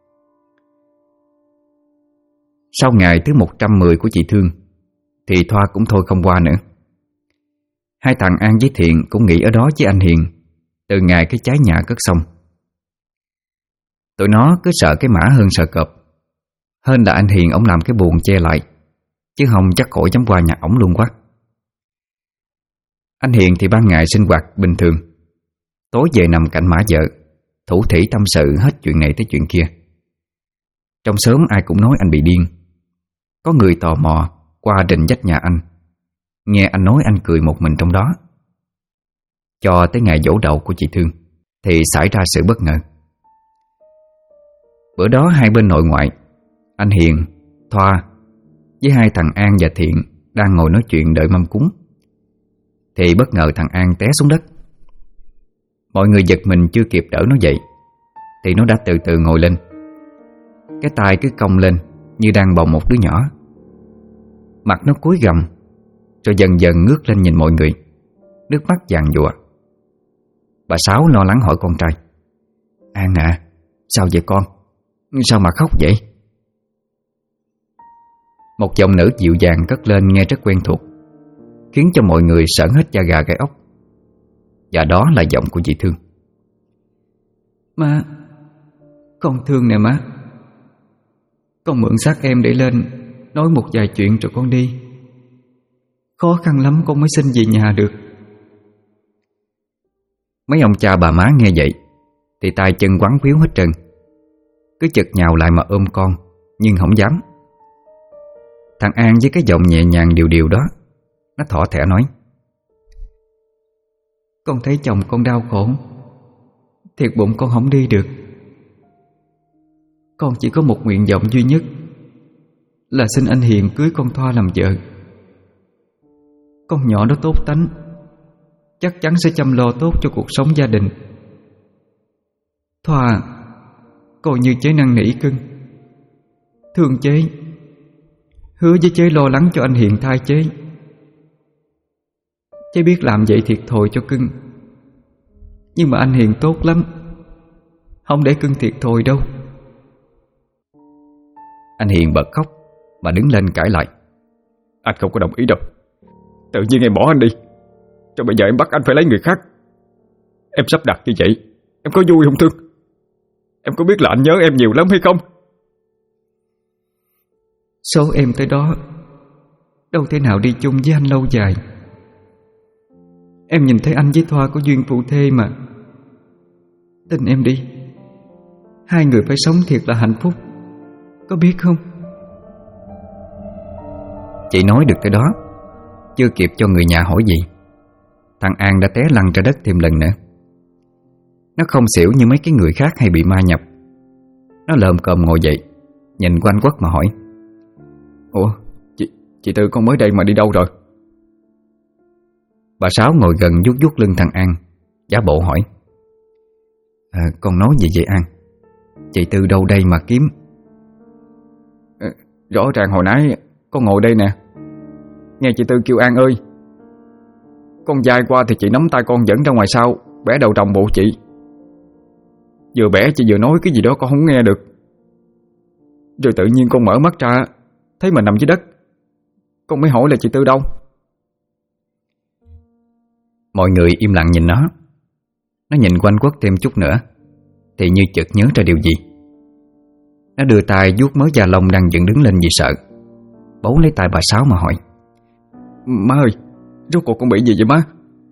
Sau ngày thứ 110 của chị Thương thì Thoa cũng thôi không qua nữa. Hai thằng An với Thiện cũng nghỉ ở đó với anh Hiền từ ngày cái trái nhà cất xong. Tụi nó cứ sợ cái mã hơn sợ cọp. Hơn là anh Hiền ổng làm cái buồng che lại, chứ không chắc khỏi dám qua nhà ổng luôn quá. Anh Hiền thì ban ngày sinh hoạt bình thường, tối về nằm cạnh mã vợ, thủ thỉ tâm sự hết chuyện này tới chuyện kia. Trong xóm ai cũng nói anh bị điên. Có người tò mò qua rình vách nhà anh, nghe anh nói anh cười một mình trong đó. Cho tới ngày giỗ đầu của chị Thương thì xảy ra sự bất ngờ. Bữa đó hai bên nội ngoại, anh Hiền, Thoa với hai thằng An và Thiện đang ngồi nói chuyện đợi mâm cúng, thì bất ngờ thằng An té xuống đất. Mọi người giật mình chưa kịp đỡ nó dậy thì nó đã từ từ ngồi lên. Cái tay cứ cong lên như đang bồng một đứa nhỏ. Mặt nó cúi gằm, rồi dần dần ngước lên nhìn mọi người, nước mắt giàn giụa. Bà Sáu lo lắng hỏi con trai: An à, sao vậy con? Sao mà khóc vậy? Một giọng nữ dịu dàng cất lên nghe rất quen thuộc, khiến cho mọi người sởn hết da gà gai ốc. Và đó là giọng của chị Thương. Má, con Thương nè má. Con mượn xác em để lên nói một vài chuyện rồi con đi. Khó khăn lắm con mới xin về nhà được. Mấy ông cha bà má nghe vậy thì tay chân quắn quýu hết trơn, cứ chực nhào lại mà ôm con, nhưng không dám. Thằng An với cái giọng nhẹ nhàng điều điều đó, nó thỏ thẻ nói: Con thấy chồng con đau khổ, thiệt bụng con không đi được. Con chỉ có một nguyện vọng duy nhất là xin anh Hiền cưới con Thoa làm vợ. Con nhỏ đó tốt tánh, chắc chắn sẽ chăm lo tốt cho cuộc sống gia đình. Thoa coi như chế năn nỉ cưng, thương chế, hứa với chế lo lắng cho anh Hiền thai chế. Chế biết làm vậy thiệt thòi cho cưng, nhưng mà anh Hiền tốt lắm, không để cưng thiệt thòi đâu. Anh Hiền bật khóc mà đứng lên cãi lại: Anh không có đồng ý đâu. Tự nhiên em bỏ anh đi, cho bây giờ em bắt anh phải lấy người khác. Em sắp đặt như vậy, em có vui không Thương? Em có biết là anh nhớ em nhiều lắm hay không? Số em tới đó đâu thể nào đi chung với anh lâu dài. Em nhìn thấy anh với Thoa có duyên phù thê mà. Tin em đi, hai người phải sống thiệt là hạnh phúc, có biết không? Chị nói được tới đó, chưa kịp cho người nhà hỏi gì, thằng An đã té lăn ra đất thêm lần nữa. Nó không xỉu như mấy cái người khác hay bị ma nhập. Nó lồm cồm ngồi dậy, nhìn quanh quất mà hỏi: Ủa, chị Tư con mới đây mà đi đâu rồi? Bà Sáu ngồi gần vuốt vuốt lưng thằng An, giả bộ hỏi: Con nói gì vậy An? Chị Tư đâu đây mà kiếm? Rõ ràng hồi nãy con ngồi đây nè, nghe chị Tư kêu An ơi. Con dài qua thì chị nắm tay con dẫn ra ngoài sau, bẻ đầu trồng bộ chị. Vừa bẻ chị vừa nói cái gì đó con không nghe được. Rồi tự nhiên con mở mắt ra, thấy mình nằm dưới đất. Con mới hỏi là chị Tư đâu. Mọi người im lặng nhìn nó. Nó nhìn quanh quất thêm chút nữa thì như chợt nhớ ra điều gì. Nó đưa tay vuốt mớ da lông đang dựng đứng lên vì sợ, bấu lấy tay bà Sáu mà hỏi: Má ơi, rốt cuộc con bị gì vậy má?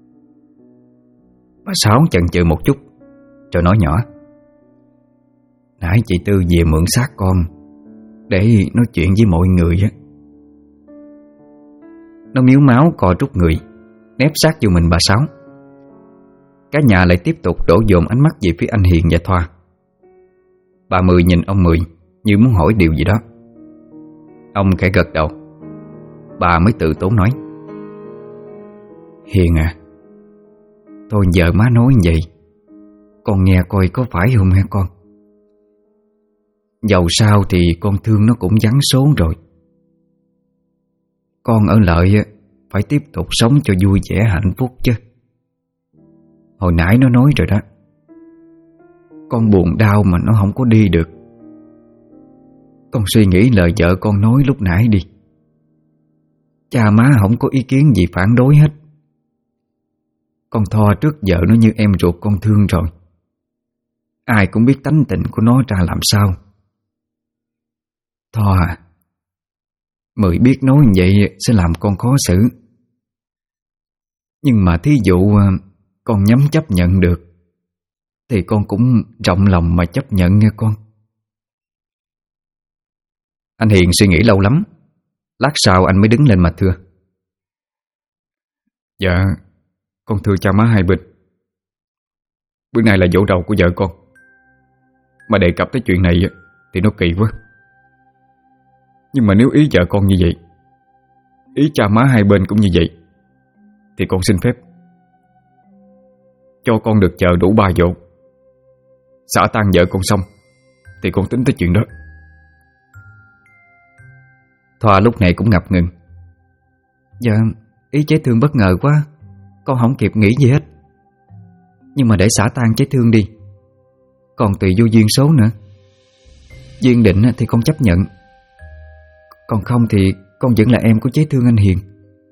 Bà Sáu chần chừ một chút rồi nói nhỏ: Nãy chị Tư về mượn xác con để nói chuyện với mọi người á. Nó miếu máu co rút người, nép sát vô mình bà Sáu. Cả nhà lại tiếp tục đổ dồn ánh mắt về phía anh Hiền và Thoa. Bà Mười nhìn ông Mười như muốn hỏi điều gì đó. Ông khẽ gật đầu. Bà mới tự tốn nói: Hiền à, thôi giờ má nói vậy, con nghe coi có phải không hả con? Dầu sao thì con thương nó cũng vắng số rồi. Con ở lại phải tiếp tục sống cho vui vẻ hạnh phúc chứ. Hồi nãy nó nói rồi đó, con buồn đau mà nó không có đi được. Con suy nghĩ lời vợ con nói lúc nãy đi. Cha má không có ý kiến gì phản đối hết. Con Thoa trước vợ nó như em ruột con thương rồi. Ai cũng biết tánh tình của nó ra làm sao. Thoa, Mười biết nói vậy sẽ làm con khó xử. Nhưng mà thí dụ con nhắm chấp nhận được thì con cũng rộng lòng mà chấp nhận nghe con. Anh Hiền suy nghĩ lâu lắm. Lát sau anh mới đứng lên mà thưa: Dạ, con thưa cha má hai bên. Bữa nay là dỗ đầu của vợ con, mà đề cập tới chuyện này thì nó kỳ quá. Nhưng mà nếu ý vợ con như vậy, ý cha má hai bên cũng như vậy, thì con xin phép cho con được chờ đủ 3 dỗ. Xả tang vợ con xong thì con tính tới chuyện đó. Thoa lúc này cũng ngập ngừng. Dạ, ý chế thương bất ngờ quá, con không kịp nghĩ gì hết. Nhưng mà để xả tang chế thương đi, còn tùy vô duyên số nữa. Duyên định thì con chấp nhận, còn không thì con vẫn là em của chế thương anh Hiền.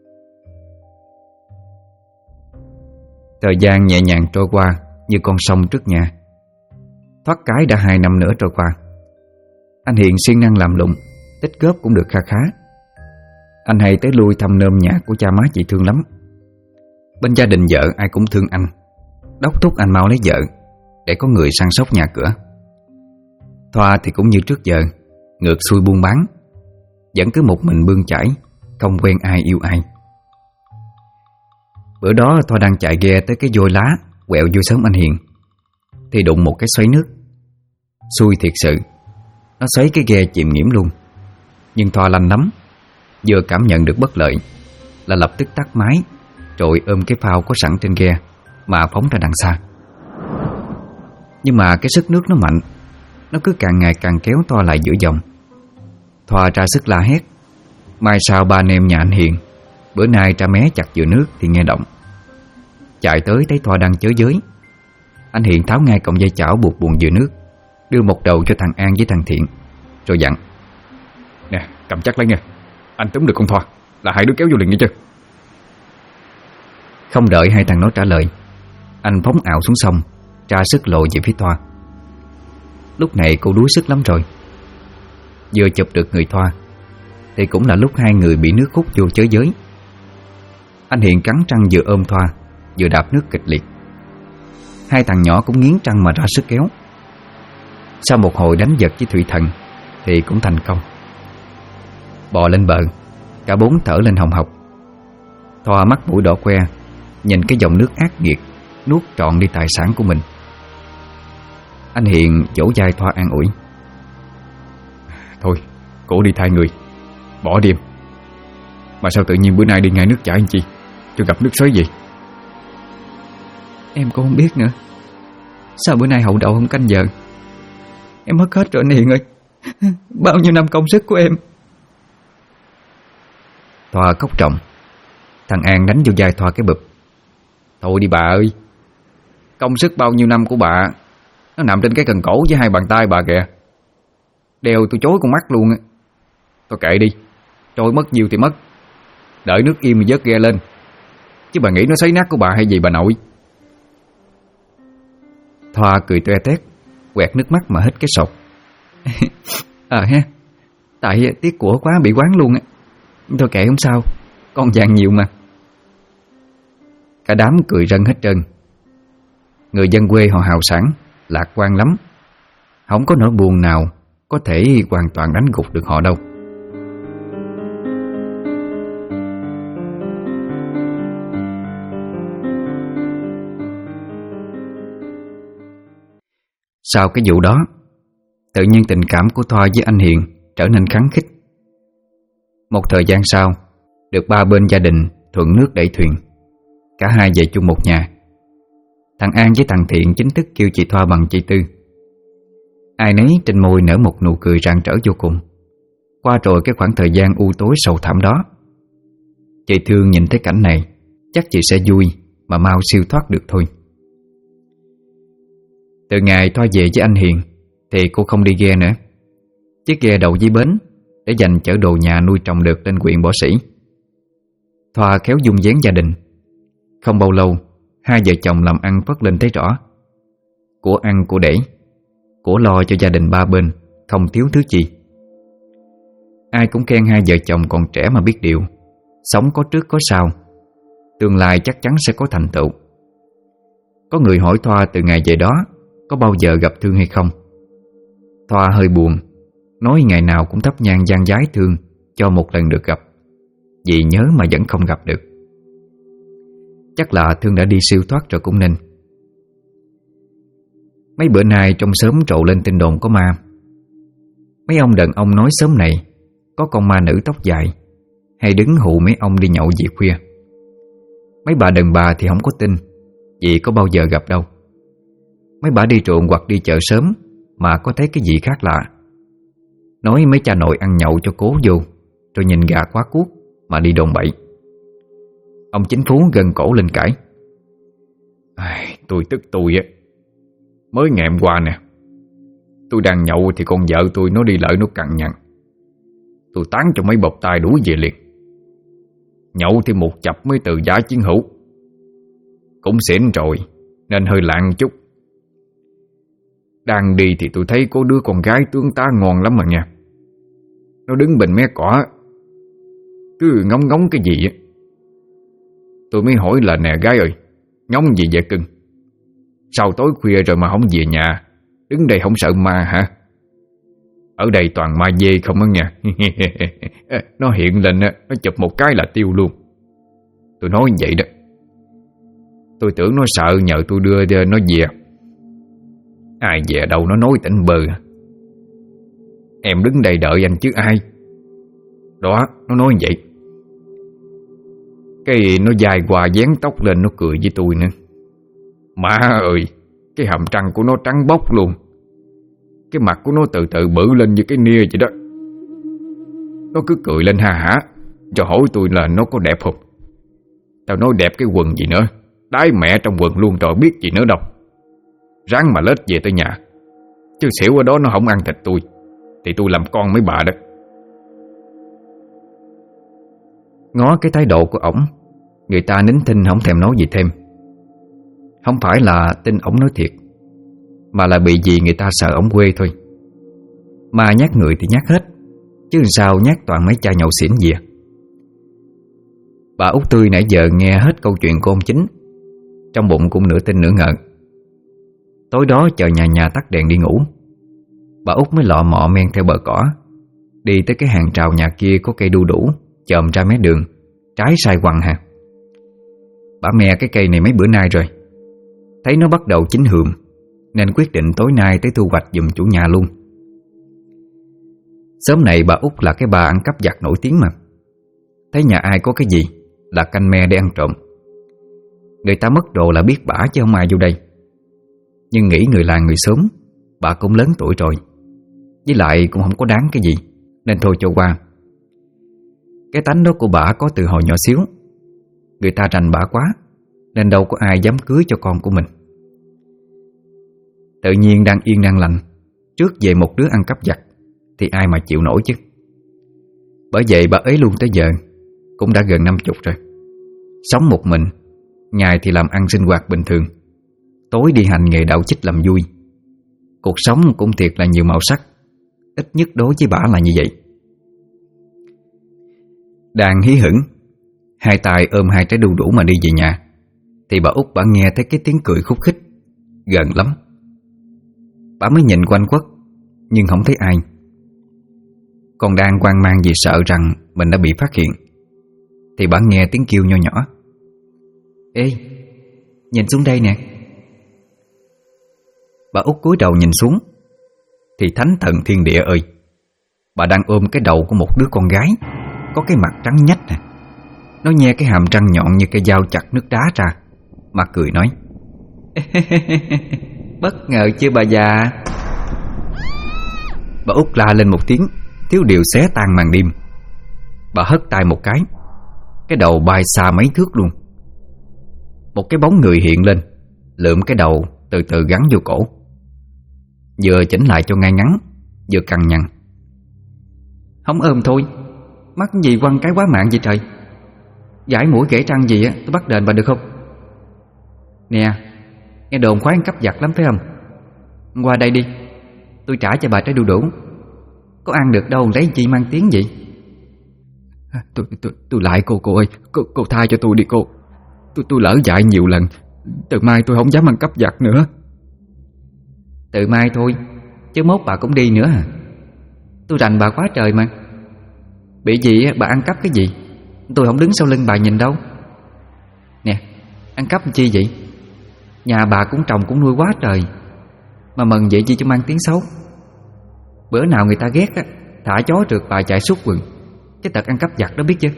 Thời gian nhẹ nhàng trôi qua như con sông trước nhà. Thoát cái đã 2 năm nữa trôi qua. Anh Hiền siêng năng làm lụng, tích góp cũng được kha khá. Anh hay tới lui thăm nôm nhà của cha má chị Thương lắm. Bên gia đình vợ ai cũng thương anh, đốc thúc anh mau lấy vợ để có người săn sóc nhà cửa. Thoa thì cũng như trước giờ, ngược xuôi buôn bán, vẫn cứ một mình bươn chải, không quen ai yêu ai. Bữa đó Thoa đang chạy ghe tới cái vôi lá quẹo vô xóm anh Hiền thì đụng một cái xoáy nước. Xui thiệt sự, nó xoáy cái ghe chìm nghiễm luôn. Nhưng Thoa lanh lắm, vừa cảm nhận được bất lợi là lập tức tắt máy, rồi ôm cái phao có sẵn trên ghe mà phóng ra đằng xa. Nhưng mà cái sức nước nó mạnh, nó cứ càng ngày càng kéo Thoa lại giữa dòng. Thoa ra sức la hét. Mai sau ba anh em nhà anh Hiền bữa nay ra mé chặt giữa nước thì nghe động. Chạy tới thấy Thoa đang chới giới. Anh Hiền tháo ngay cọng dây chảo buộc buồn giữa nước, đưa một đầu cho thằng An với thằng Thiện, rồi dặn: Nè, cầm chắc lấy nha, anh túm được con Thoa là hai đứa kéo vô liền nghe chưa? Không đợi hai thằng nó trả lời, anh phóng ảo xuống sông, ra sức lội về phía Thoa. Lúc này cô đuối sức lắm rồi. Vừa chụp được người Thoa thì cũng là lúc hai người bị nước hút vô chới giới. Anh Hiền cắn răng vừa ôm Thoa vừa đạp nước kịch liệt. Hai thằng nhỏ cũng nghiến răng mà ra sức kéo. Sau một hồi đánh giật với thủy thần thì cũng thành công. Bò lên bờ, cả bốn thở lên hồng hộc. Thoa mắt mũi đỏ que, nhìn cái dòng nước ác nghiệt nuốt trọn đi tài sản của mình. Anh Hiền vỗ vai Thoa an ủi: Thôi, cổ đi thay người, bỏ đi em. Mà sao tự nhiên bữa nay đi ngay nước chảy anh chi, cho gặp nước xoáy gì? Em cũng không biết nữa. Sao bữa nay hậu đậu không canh giờ? Em mất hết rồi anh Hiền ơi. Bao nhiêu năm công sức của em. Thoa khóc ròng. Thằng An đánh vô vai Thoa cái bụp: Thôi đi bà ơi, công sức bao nhiêu năm của bà nó nằm trên cái cần cổ với hai bàn tay bà kìa. Đeo tôi chối con mắt luôn á. Thôi kệ đi, trôi mất nhiều thì mất. Đợi nước im mà vớt ghe lên. Chứ bà nghĩ nó sấy nát của bà hay gì bà nội? Thoa cười toe toét, quẹt nước mắt mà hít cái sột. Ha, tại tiếc của quá bị quán luôn á. Thôi kệ không sao, con vàng nhiều mà. Cả đám cười rân hết trơn. Người dân quê họ hào sảng, lạc quan lắm. Không có nỗi buồn nào có thể hoàn toàn đánh gục được họ đâu. Sau cái vụ đó, tự nhiên tình cảm của Thoa với anh Hiền trở nên khăng khít. Một thời gian sau, được ba bên gia đình thuận nước đẩy thuyền, cả hai về chung một nhà. Thằng An với thằng Thiện chính thức kêu chị Thoa bằng chị Tư. Ai nấy trên môi nở một nụ cười rạng rỡ vô cùng. Qua rồi cái khoảng thời gian u tối sầu thảm đó, chị Thương nhìn thấy cảnh này chắc chị sẽ vui mà mau siêu thoát được thôi. Từ ngày Thoa về với anh Hiền thì cô không đi ghe nữa. Chiếc ghe đậu dưới bến để dành chở đồ nhà nuôi trồng được lên huyện Bỏ Sĩ. Thoa khéo dung vén gia đình. Không bao lâu, hai vợ chồng làm ăn phất lên thấy rõ. Của ăn của để, của lo cho gia đình ba bên, không thiếu thứ gì. Ai cũng khen hai vợ chồng còn trẻ mà biết điều, sống có trước có sau, tương lai chắc chắn sẽ có thành tựu. Có người hỏi Thoa từ ngày về đó có bao giờ gặp Thương hay không. Thoa hơi buồn, nói ngày nào cũng thắp nhang gian vái Thương cho một lần được gặp, vì nhớ mà vẫn không gặp được. Chắc là Thương đã đi siêu thoát rồi cũng nên. Mấy bữa nay trong xóm trộ lên tin đồn có ma. Mấy ông đàn ông nói xóm này có con ma nữ tóc dài hay đứng hù mấy ông đi nhậu về khuya. Mấy bà đàn bà thì không có tin, vì có bao giờ gặp đâu. Mấy bà đi ruộng hoặc đi chợ sớm mà có thấy cái gì khác lạ. Nói mấy cha nội ăn nhậu cho cố vô, rồi nhìn gà quá cuốc mà đi đồn bậy. Ông Chính Phú gần cổ lên cãi: Tôi tức tôi á. Mới ngày hôm qua nè, tôi đang nhậu thì con vợ tôi nó đi lợi nó cằn nhằn. Tôi tán cho mấy bọc tay đuổi về liền. Nhậu thì một chập mới từ giá chiến hữu. Cũng xỉn rồi nên hơi lạng chút. Đang đi thì tôi thấy có đứa con gái tướng tá ngon lắm mà nha. Nó đứng bên mé cỏ, cứ ngóng ngóng cái gì á. Tôi mới hỏi là: nè gái ơi, ngóng gì vậy cưng? Sao tối khuya rồi mà không về nhà, đứng đây không sợ ma hả? Ở đây toàn ma dê không á nha. Nó hiện lên, nó chụp một cái là tiêu luôn. Tôi nói như vậy đó. Tôi tưởng nó sợ nhờ tôi đưa nó về. Ai về đâu nó nói tỉnh bơ. Em đứng đây đợi anh chứ ai. Đó, nó nói như vậy. Cái nó dài qua dán tóc lên nó cười với tôi nữa. Má ơi, cái hàm răng của nó trắng bóc luôn. Cái mặt của nó từ từ bự lên như cái nia vậy đó. Nó cứ cười lên ha hả, cho hỏi tôi là nó có đẹp không. Tao nói đẹp cái quần gì nữa, đái mẹ trong quần luôn rồi biết gì nữa đâu. Ráng mà lết về tới nhà, chứ xỉu ở đó nó không ăn thịt tôi thì tôi làm con mấy bà đó. Ngó cái thái độ của ổng, người ta nín thinh không thèm nói gì thêm. Không phải là tin ổng nói thiệt, mà là bị gì người ta sợ ổng quê thôi. Ma nhát người thì nhát hết, chứ sao nhát toàn mấy cha nhậu xỉn gì à. Bà Út Tươi nãy giờ nghe hết câu chuyện của ông Chính, Trong bụng cũng nửa tin nửa ngờ. Tối đó chờ nhà nhà tắt đèn đi ngủ, bà Út mới lọ mọ men theo bờ cỏ, đi tới cái hàng trào nhà kia có cây đu đủ chồm ra mé đường, trái sai quằn hà. Bà me cái cây này mấy bữa nay rồi, thấy nó bắt đầu chín hượm, nên quyết định tối nay tới thu hoạch giùm chủ nhà luôn. Sớm này bà Út là cái bà ăn cắp vặt nổi tiếng mà. Thấy nhà ai có cái gì là canh me để ăn trộm. Người ta mất đồ là biết bả chứ không ai vô đây. Nhưng nghĩ người làng người xóm, bà cũng lớn tuổi rồi, với lại cũng không có đáng cái gì, nên thôi cho qua. Cái tánh đó của bả có từ hồi nhỏ xíu. Người ta rành bả quá, nên đâu có ai dám cưới cho con của mình. Tự nhiên đang yên đang lành, trước về một đứa ăn cắp vặt thì ai mà chịu nổi chứ. Bởi vậy bà ấy luôn tới giờ cũng đã gần 50 rồi. Sống một mình, ngày thì làm ăn sinh hoạt bình thường, tối đi hành nghề đạo chích làm vui. Cuộc sống cũng thiệt là nhiều màu sắc, ít nhất đối với bả là như vậy. Đang hí hửng, hai tay ôm hai trái đu đủ mà đi về nhà, thì bà Út bả nghe thấy cái tiếng cười khúc khích, gần lắm. Bả mới nhìn quanh quất, nhưng không thấy ai. Còn đang hoang mang vì sợ rằng mình đã bị phát hiện, thì bả nghe tiếng kêu nho nhỏ: "Ê, nhìn xuống đây nè." Bà Út cúi đầu nhìn xuống, thì thánh thần thiên địa ơi, bà đang ôm cái đầu của một đứa con gái, có cái mặt trắng nhách nè. Nó nhe cái hàm răng nhọn như cây dao chặt nước đá ra, mà cười nói: "Bất ngờ chưa bà già?" Bà Út la lên một tiếng, thiếu điều xé tan màn đêm. Bà hất tay một cái đầu bay xa mấy thước luôn. Một cái bóng người hiện lên, lượm cái đầu từ từ gắn vô cổ, vừa chỉnh lại cho ngay ngắn, vừa cằn nhằn: "Không ôm thôi, mắc gì quăng cái quá mạng vậy trời. Giải mũi gãy răng gì á, tôi bắt đền bà được không? Nè, nghe đồn khoái ăn cắp vặt lắm phải không? Qua đây đi, tôi trả cho bà trái đu đủ. Có ăn được đâu lấy chi mang tiếng vậy?" Tôi lại cô ơi, cô tha cho tôi đi cô. Tôi lỡ dại nhiều lần, từ mai tôi không dám ăn cắp vặt nữa. Từ mai thôi, chứ mốt bà cũng đi nữa hả? Tôi rành bà quá trời mà. Bị gì bà ăn cắp cái gì, tôi không đứng sau lưng bà nhìn đâu. Nè, ăn cắp chi vậy? Nhà bà cũng trồng cũng nuôi quá trời, mà mần vậy chi cho mang tiếng xấu. Bữa nào người ta ghét á, thả chó trượt bà chạy suốt quần. Cái tật ăn cắp vặt đó biết chứ.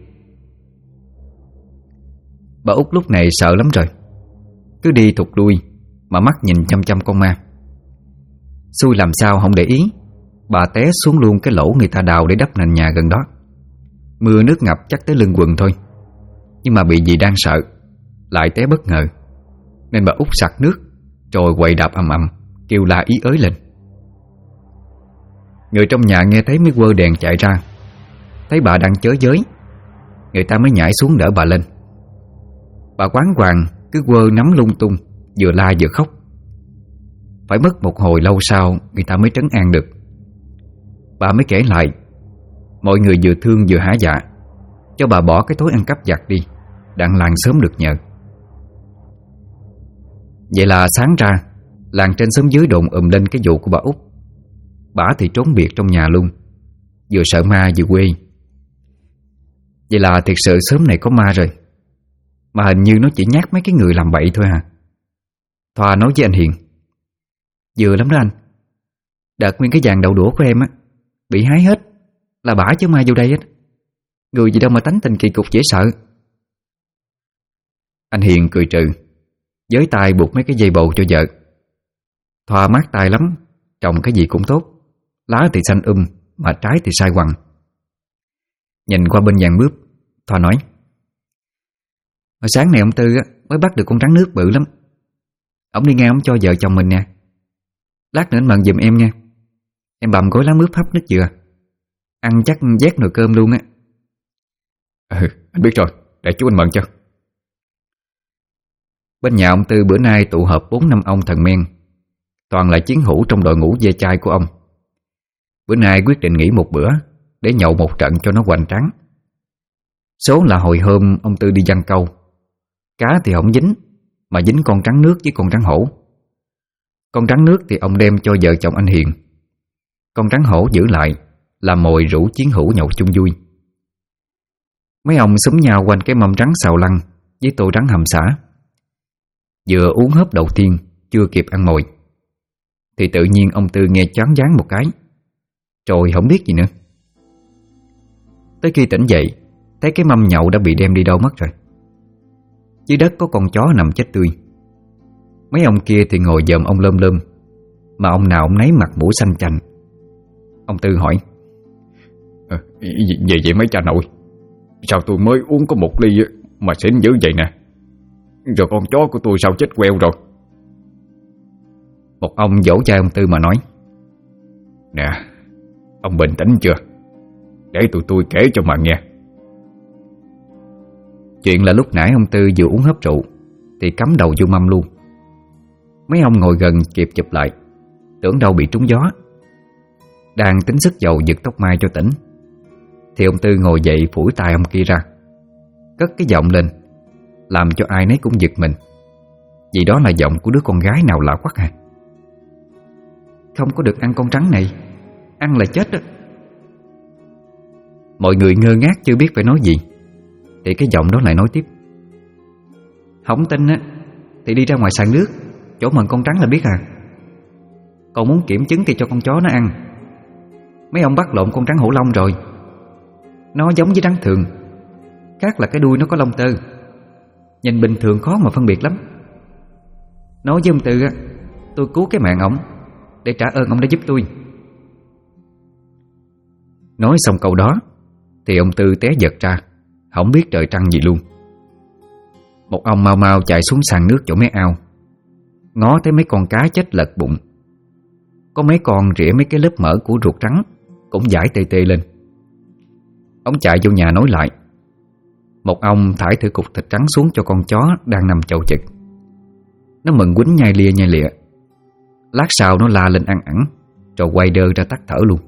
Bà Út lúc này sợ lắm rồi, cứ đi thụt đuôi mà mắt nhìn chăm chăm con ma. Xui làm sao không để ý, bà té xuống luôn cái lỗ người ta đào để đắp nền nhà gần đó. Mưa nước ngập chắc tới lưng quần thôi. Nhưng mà bị gì đang sợ, lại té bất ngờ, nên bà Út sặc nước rồi quậy đạp ầm ầm, kêu la ý ới lên. Người trong nhà nghe thấy mới quơ đèn chạy ra, thấy bà đang chới giới, người ta mới nhảy xuống đỡ bà lên. Bà quán hoàng cứ quơ nắm lung tung, vừa la vừa khóc. Phải mất một hồi lâu sau người ta mới trấn an được. Bà mới kể lại, mọi người vừa thương vừa hả dạ, cho bà bỏ cái thói ăn cắp vặt đi, đặng làng sớm được nhờ. Vậy là sáng ra, làng trên xóm dưới đồn lên cái vụ của bà Út. Bà thì trốn biệt trong nhà luôn, vừa sợ ma vừa quê. Vậy là thiệt sự xóm này có ma rồi. Mà hình như nó chỉ nhát mấy cái người làm bậy thôi hả? Thoa nói với anh Hiền: "Vừa lắm đó anh. Đợt nguyên cái vàng đậu đũa của em á bị hái hết, là bả chứ mai vô đây hết. Người gì đâu mà tánh tình kỳ cục dễ sợ." Anh Hiền cười trừ, với tay buộc mấy cái dây bầu cho vợ. Thoa mát tay lắm, trồng cái gì cũng tốt, lá thì xanh mà trái thì sai quằn. Nhìn qua bên vàng mướp, Thoa nói: "Hồi sáng này ông Tư á, mới bắt được con rắn nước bự lắm. Ông đi ngang ông cho vợ chồng mình nè. Lát nữa anh mần giùm em nha. Em bầm gói lá mướp hấp nước dừa, ăn chắc vét nồi cơm luôn á." Anh biết rồi, để chú anh mần cho. Bên nhà ông Tư bữa nay tụ họp 4-5 ông thần men, toàn là chiến hữu trong đội ngũ ve chai của ông. Bữa nay quyết định nghỉ một bữa để nhậu một trận cho nó hoành tráng. Số là hồi hôm ông Tư đi giăng câu, cá thì không dính, mà dính con rắn nước với con rắn hổ. Con rắn nước thì ông đem cho vợ chồng anh Hiền, con rắn hổ giữ lại làm mồi rủ chiến hữu nhậu chung vui. Mấy ông xúm nhau quanh cái mâm rắn xào lăn với tô rắn hầm xả. Vừa uống hớp đầu tiên chưa kịp ăn mồi thì tự nhiên ông Tư nghe choáng váng một cái, rồi không biết gì nữa. Tới khi tỉnh dậy, thấy cái mâm nhậu đã bị đem đi đâu mất rồi. Dưới đất có con chó nằm chết tươi. Mấy ông kia thì ngồi dòm ông lơm lơm, mà ông nào ông nấy mặt mũi xanh chành. Ông Tư hỏi: Vậy mấy cha nội, sao tôi mới uống có một ly mà xỉn dữ vậy nè? Rồi con chó của tôi sao chết queo rồi? Một ông vỗ vai ông Tư mà nói: Nè, ông bình tĩnh chưa? Để tụi tôi kể cho mà nghe. Chuyện là lúc nãy ông Tư vừa uống hớp rượu thì cắm đầu vô mâm luôn. Mấy ông ngồi gần kịp chụp lại, tưởng đâu bị trúng gió. Đang tính sức dầu giật tóc mai cho tỉnh thì ông Tư ngồi dậy phủi tai ông kia ra, cất cái giọng lên làm cho ai nấy cũng giật mình, vì đó là giọng của đứa con gái nào lạ quắc à. Không có được ăn con rắn này, ăn là chết đó. Mọi người ngơ ngác chưa biết phải nói gì thì cái giọng đó lại nói tiếp: Không tin á thì đi ra ngoài sàn nước, chỗ mần con rắn là biết à. Còn muốn kiểm chứng thì cho con chó nó ăn. Mấy ông bắt lộn con rắn hổ lông rồi. Nó giống với rắn thường, khác là cái đuôi nó có lông tơ. Nhìn bình thường khó mà phân biệt lắm. Nói với ông Tư á, tôi cứu cái mạng ổng để trả ơn ông đã giúp tôi. Nói xong câu đó thì ông Tư té giật ra, không biết trời trăng gì luôn. Một ông mau mau chạy xuống sàn nước chỗ mé ao, ngó thấy mấy con cá chết lật bụng. Có mấy con rỉa mấy cái lớp mỡ của ruột rắn cũng dãi tê tê lên. Ông chạy vô nhà nói lại. Một ông thải thử cục thịt trắng xuống cho con chó đang nằm chầu chực. Nó mừng quýnh nhai lịa. Lát sau nó la lên ăn ẵn, rồi quay đơ ra tắt thở luôn.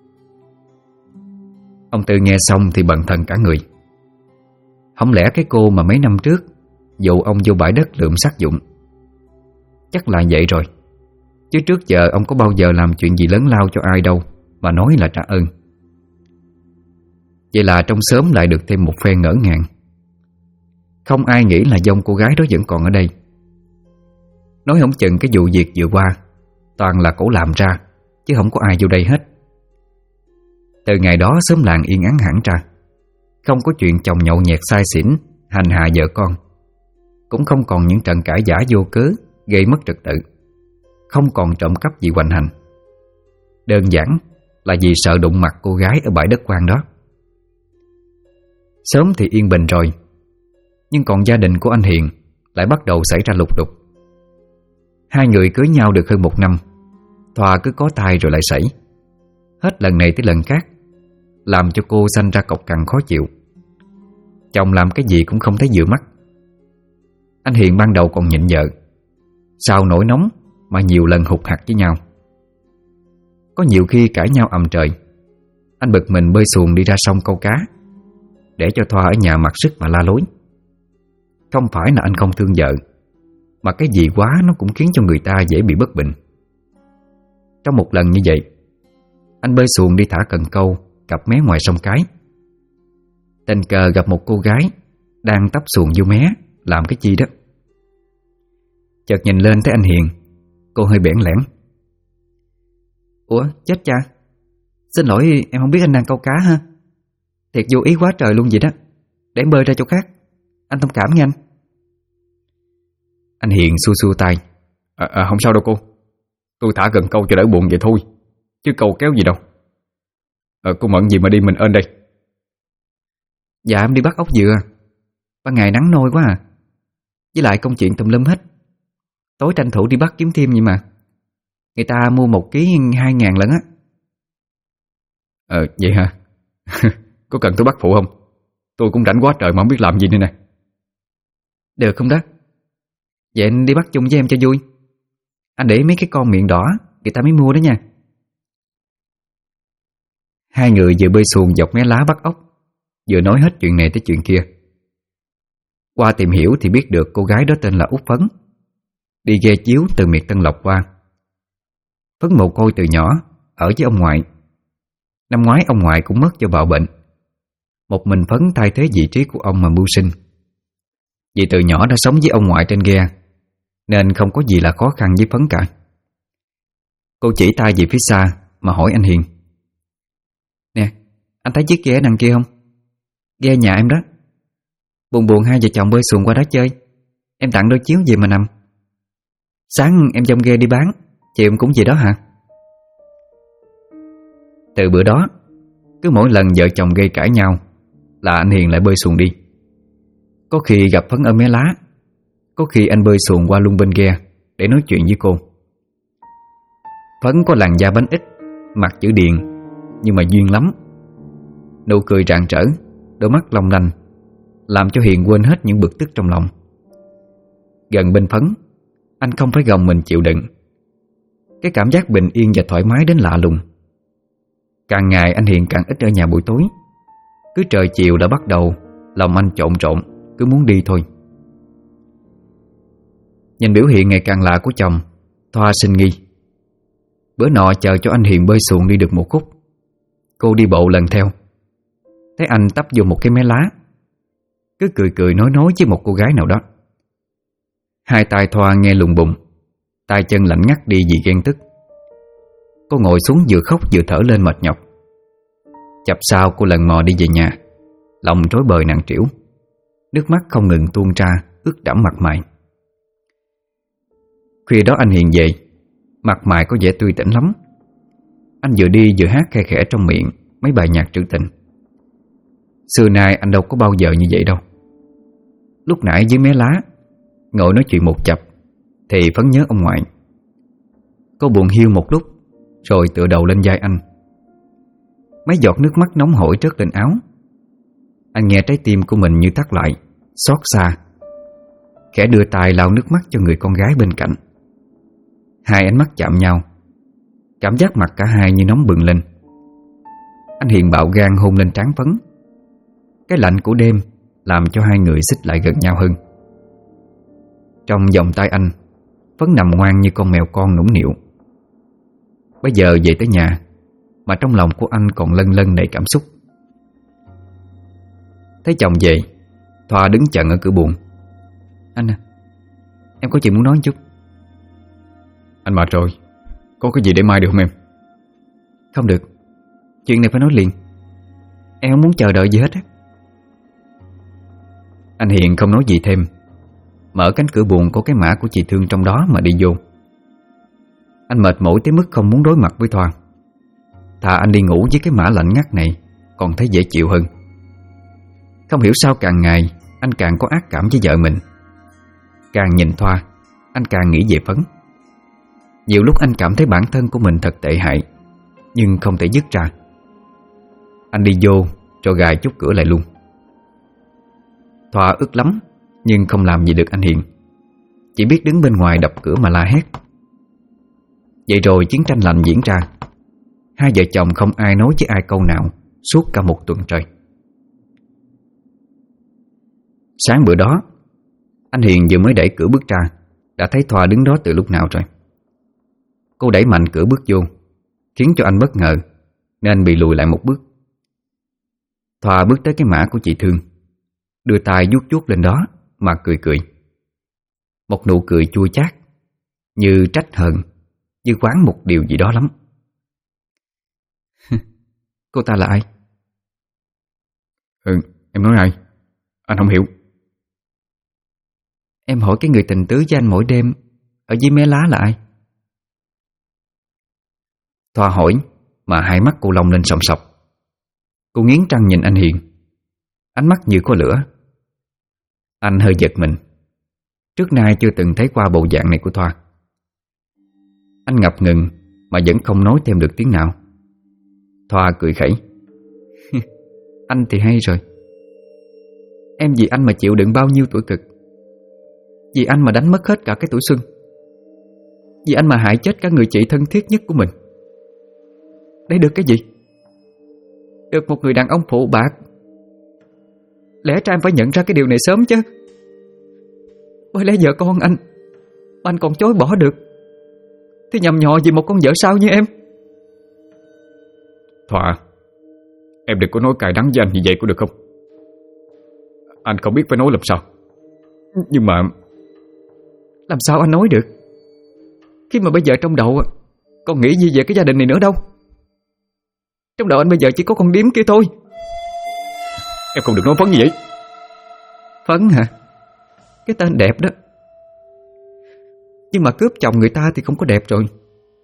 Ông Tư nghe xong thì bần thần cả người. Không lẽ cái cô mà mấy năm trước dụ ông vô bãi đất lượm xác dụng? Chắc là vậy rồi, chứ trước giờ ông có bao giờ làm chuyện gì lớn lao cho ai đâu mà nói là trả ơn. Vậy là trong xóm lại được thêm một phen ngỡ ngàng. Không ai nghĩ là dông cô gái đó vẫn còn ở đây. Nói không chừng cái vụ việc vừa qua toàn là cổ làm ra, chứ không có ai vô đây hết. Từ ngày đó xóm làng yên ắng hẳn ra. Không có chuyện chồng nhậu nhẹt say xỉn hành hạ vợ con, cũng không còn những trận cãi vã vô cớ gây mất trật tự, không còn trộm cắp gì hoành hành. Đơn giản là vì sợ đụng mặt cô gái ở bãi đất hoang đó. Sớm thì yên bình rồi, nhưng còn gia đình của anh Hiền lại bắt đầu xảy ra lục đục. Hai người cưới nhau được hơn 1 năm, Thoa cứ có tai rồi lại sảy, hết lần này tới lần khác, làm cho cô sanh ra cọc cằn khó chịu. Chồng làm cái gì cũng không thấy vừa mắt. Anh Hiền ban đầu còn nhịn vợ, sau nổi nóng mà nhiều lần hụt hặc với nhau. Có nhiều khi cãi nhau ầm trời, anh bực mình bơi xuồng đi ra sông câu cá, để cho Thoa ở nhà mặc sức mà la lối. Không phải là anh không thương vợ, mà cái gì quá nó cũng khiến cho người ta dễ bị bất bình. Trong một lần như vậy, anh bơi xuồng đi thả cần câu cặp mé ngoài sông Cái. Tình cờ gặp một cô gái đang tấp xuồng vô mé làm cái chi đó. Chợt nhìn lên thấy anh Hiền, cô hơi bẽn lẽn: Ủa chết cha, xin lỗi em không biết anh đang câu cá ha. Thiệt vô ý quá trời luôn vậy đó, để em bơi ra chỗ khác, anh thông cảm nha anh. Anh Hiền xua xua tay: Không sao đâu cô, tôi thả cần câu cho đỡ buồn vậy thôi, chứ câu kéo gì đâu. Cô mận gì mà đi mình ơn đây? Dạ em đi bắt ốc dừa, ban ngày nắng nôi quá à, với lại công chuyện tùm lum hết. Tối tranh thủ đi bắt kiếm thêm vậy mà. Người ta mua 1 ký 2.000 lận á. Vậy hả? Có cần tôi bắt phụ không? Tôi cũng rảnh quá trời mà không biết làm gì nữa nè. Được không đó? Vậy anh đi bắt chung với em cho vui. Anh để mấy cái con miệng đỏ người ta mới mua đó nha. Hai người vừa bơi xuồng dọc mé lá bắt ốc, vừa nói hết chuyện này tới chuyện kia. Qua tìm hiểu thì biết được cô gái đó tên là Út Phấn, đi ghe chiếu từ miệt Tân Lộc qua. Phấn mồ côi từ nhỏ, ở với ông ngoại. Năm ngoái ông ngoại cũng mất do bạo bệnh. Một mình Phấn thay thế vị trí của ông mà mưu sinh. Vì từ nhỏ đã sống với ông ngoại trên ghe, nên không có gì là khó khăn với Phấn cả. Cô chỉ tay về phía xa mà hỏi anh Hiền: "Nè, anh thấy chiếc ghe đằng kia không? Ghe nhà em đó. Buồn buồn hai vợ chồng bơi xuồng qua đó chơi. Em tặng đôi chiếu về mà nằm. Sáng em dông ghe đi bán, chiều em cũng về đó hả?" Từ bữa đó, cứ mỗi lần vợ chồng gây cãi nhau là anh Hiền lại bơi xuồng đi. Có khi gặp Phấn ở mé lá, có khi anh bơi xuồng qua luôn bên ghe để nói chuyện với cô. Phấn có làn da bánh ít, mặt chữ điền, nhưng mà duyên lắm. Nụ cười rạng rỡ, đôi mắt long lanh, làm cho Hiền quên hết những bực tức trong lòng. Gần bên Phấn, anh không phải gồng mình chịu đựng. Cái cảm giác bình yên và thoải mái đến lạ lùng. Càng ngày anh Hiền càng ít ở nhà buổi tối. Cứ trời chiều đã bắt đầu lòng anh trộn rộn, cứ muốn đi thôi. Nhìn biểu hiện ngày càng lạ của chồng, Thoa sinh nghi. Bữa nọ chờ cho anh Hiền bơi xuồng đi được một khúc, cô đi bộ lần theo, thấy anh tấp vô một cái mé lá, cứ cười cười nói với một cô gái nào đó. Hai tay Thoa nghe lùng bùng, tay chân lạnh ngắt đi vì ghen tức. Cô ngồi xuống vừa khóc vừa thở lên mệt nhọc. Chập sau cô lần mò đi về nhà, lòng rối bời nặng trĩu, nước mắt không ngừng tuôn ra ướt đẫm mặt mày. Khuya đó anh Hiền về, mặt mày có vẻ tươi tỉnh lắm. Anh vừa đi vừa hát khe khẽ trong miệng mấy bài nhạc trữ tình. Xưa nay anh đâu có bao giờ như vậy đâu. Lúc nãy dưới mé lá ngồi nói chuyện một chập thì Phấn nhớ ông ngoại. Cô buồn hiu một lúc rồi tựa đầu lên vai anh. Mấy giọt nước mắt nóng hổi rớt lên áo. Anh nghe trái tim của mình như thắt lại, xót xa, khẽ đưa tay lau nước mắt cho người con gái bên cạnh. Hai ánh mắt chạm nhau, cảm giác mặt cả hai như nóng bừng lên. Anh Hiền bạo gan hôn lên trán Phấn. Cái lạnh của đêm làm cho hai người xích lại gần nhau hơn. Trong vòng tay anh, Phấn nằm ngoan như con mèo con nũng nịu. Bây giờ về tới nhà mà trong lòng của anh còn lân lân đầy cảm xúc. Thấy chồng về, Thoa đứng chận ở cửa buồng. "Anh à, em có chuyện muốn nói một chút." "Anh mệt rồi, có cái gì để mai được không em?" "Không được, chuyện này phải nói liền. Em không muốn chờ đợi gì hết á." Anh Hiền không nói gì thêm, mở cánh cửa buồng có cái mã của chị Thương trong đó mà đi vô. Anh mệt mỏi tới mức không muốn đối mặt với Thoa. Thà anh đi ngủ với cái mã lạnh ngắt này còn thấy dễ chịu hơn. Không hiểu sao càng ngày anh càng có ác cảm với vợ mình. Càng nhìn Thoa, anh càng nghĩ về Phấn. Nhiều lúc anh cảm thấy bản thân của mình thật tệ hại, nhưng không thể dứt ra. Anh đi vô rồi gài chốt cửa lại luôn. Thoa ức lắm nhưng không làm gì được anh Hiền, chỉ biết đứng bên ngoài đập cửa mà la hét. Vậy rồi chiến tranh lạnh diễn ra. Hai vợ chồng không ai nói với ai câu nào suốt cả một tuần trời. Sáng bữa đó, anh Hiền vừa mới đẩy cửa bước ra đã thấy Thoa đứng đó từ lúc nào rồi. Cô đẩy mạnh cửa bước vô, khiến cho anh bất ngờ nên bị lùi lại một bước. Thoa bước tới cái mã của chị Thương, đưa tay vuốt vuốt lên đó mà cười cười. Một nụ cười chua chát, như trách hờn, như quán một điều gì đó lắm. "Cô ta là ai?" Em nói ai? Anh không hiểu." "Em hỏi cái người tình tứ với anh mỗi đêm ở dưới mé lá là ai?" Thoa hỏi mà hai mắt cô long lên sòng sọc. Cô nghiến răng nhìn anh Hiền, ánh mắt như có lửa. Anh hơi giật mình. Trước nay chưa từng thấy qua bộ dạng này của Thoa. Anh ngập ngừng mà vẫn không nói thêm được tiếng nào. Thoa cười khẩy. "Anh thì hay rồi. Em vì anh mà chịu đựng bao nhiêu tuổi cực. Vì anh mà đánh mất hết cả cái tuổi xuân. Vì anh mà hại chết cả người chị thân thiết nhất của mình. Để được cái gì? Được một người đàn ông phụ bạc. Lẽ ra em phải nhận ra cái điều này sớm chứ." Bởi lẽ vợ con anh mà anh còn chối bỏ được thì nhầm nhọ vì một con vợ sao như em. Thoa, em đừng có nói cay đắng với anh như vậy có được không? Anh không biết phải nói làm sao. Nhưng mà làm sao anh nói được khi mà bây giờ trong đầu còn nghĩ gì về cái gia đình này nữa đâu. Trong đầu anh bây giờ chỉ có con điếm kia thôi. Em không được nói Phấn như vậy. Phấn hả? Cái tên đẹp đó. Nhưng mà cướp chồng người ta thì không có đẹp rồi.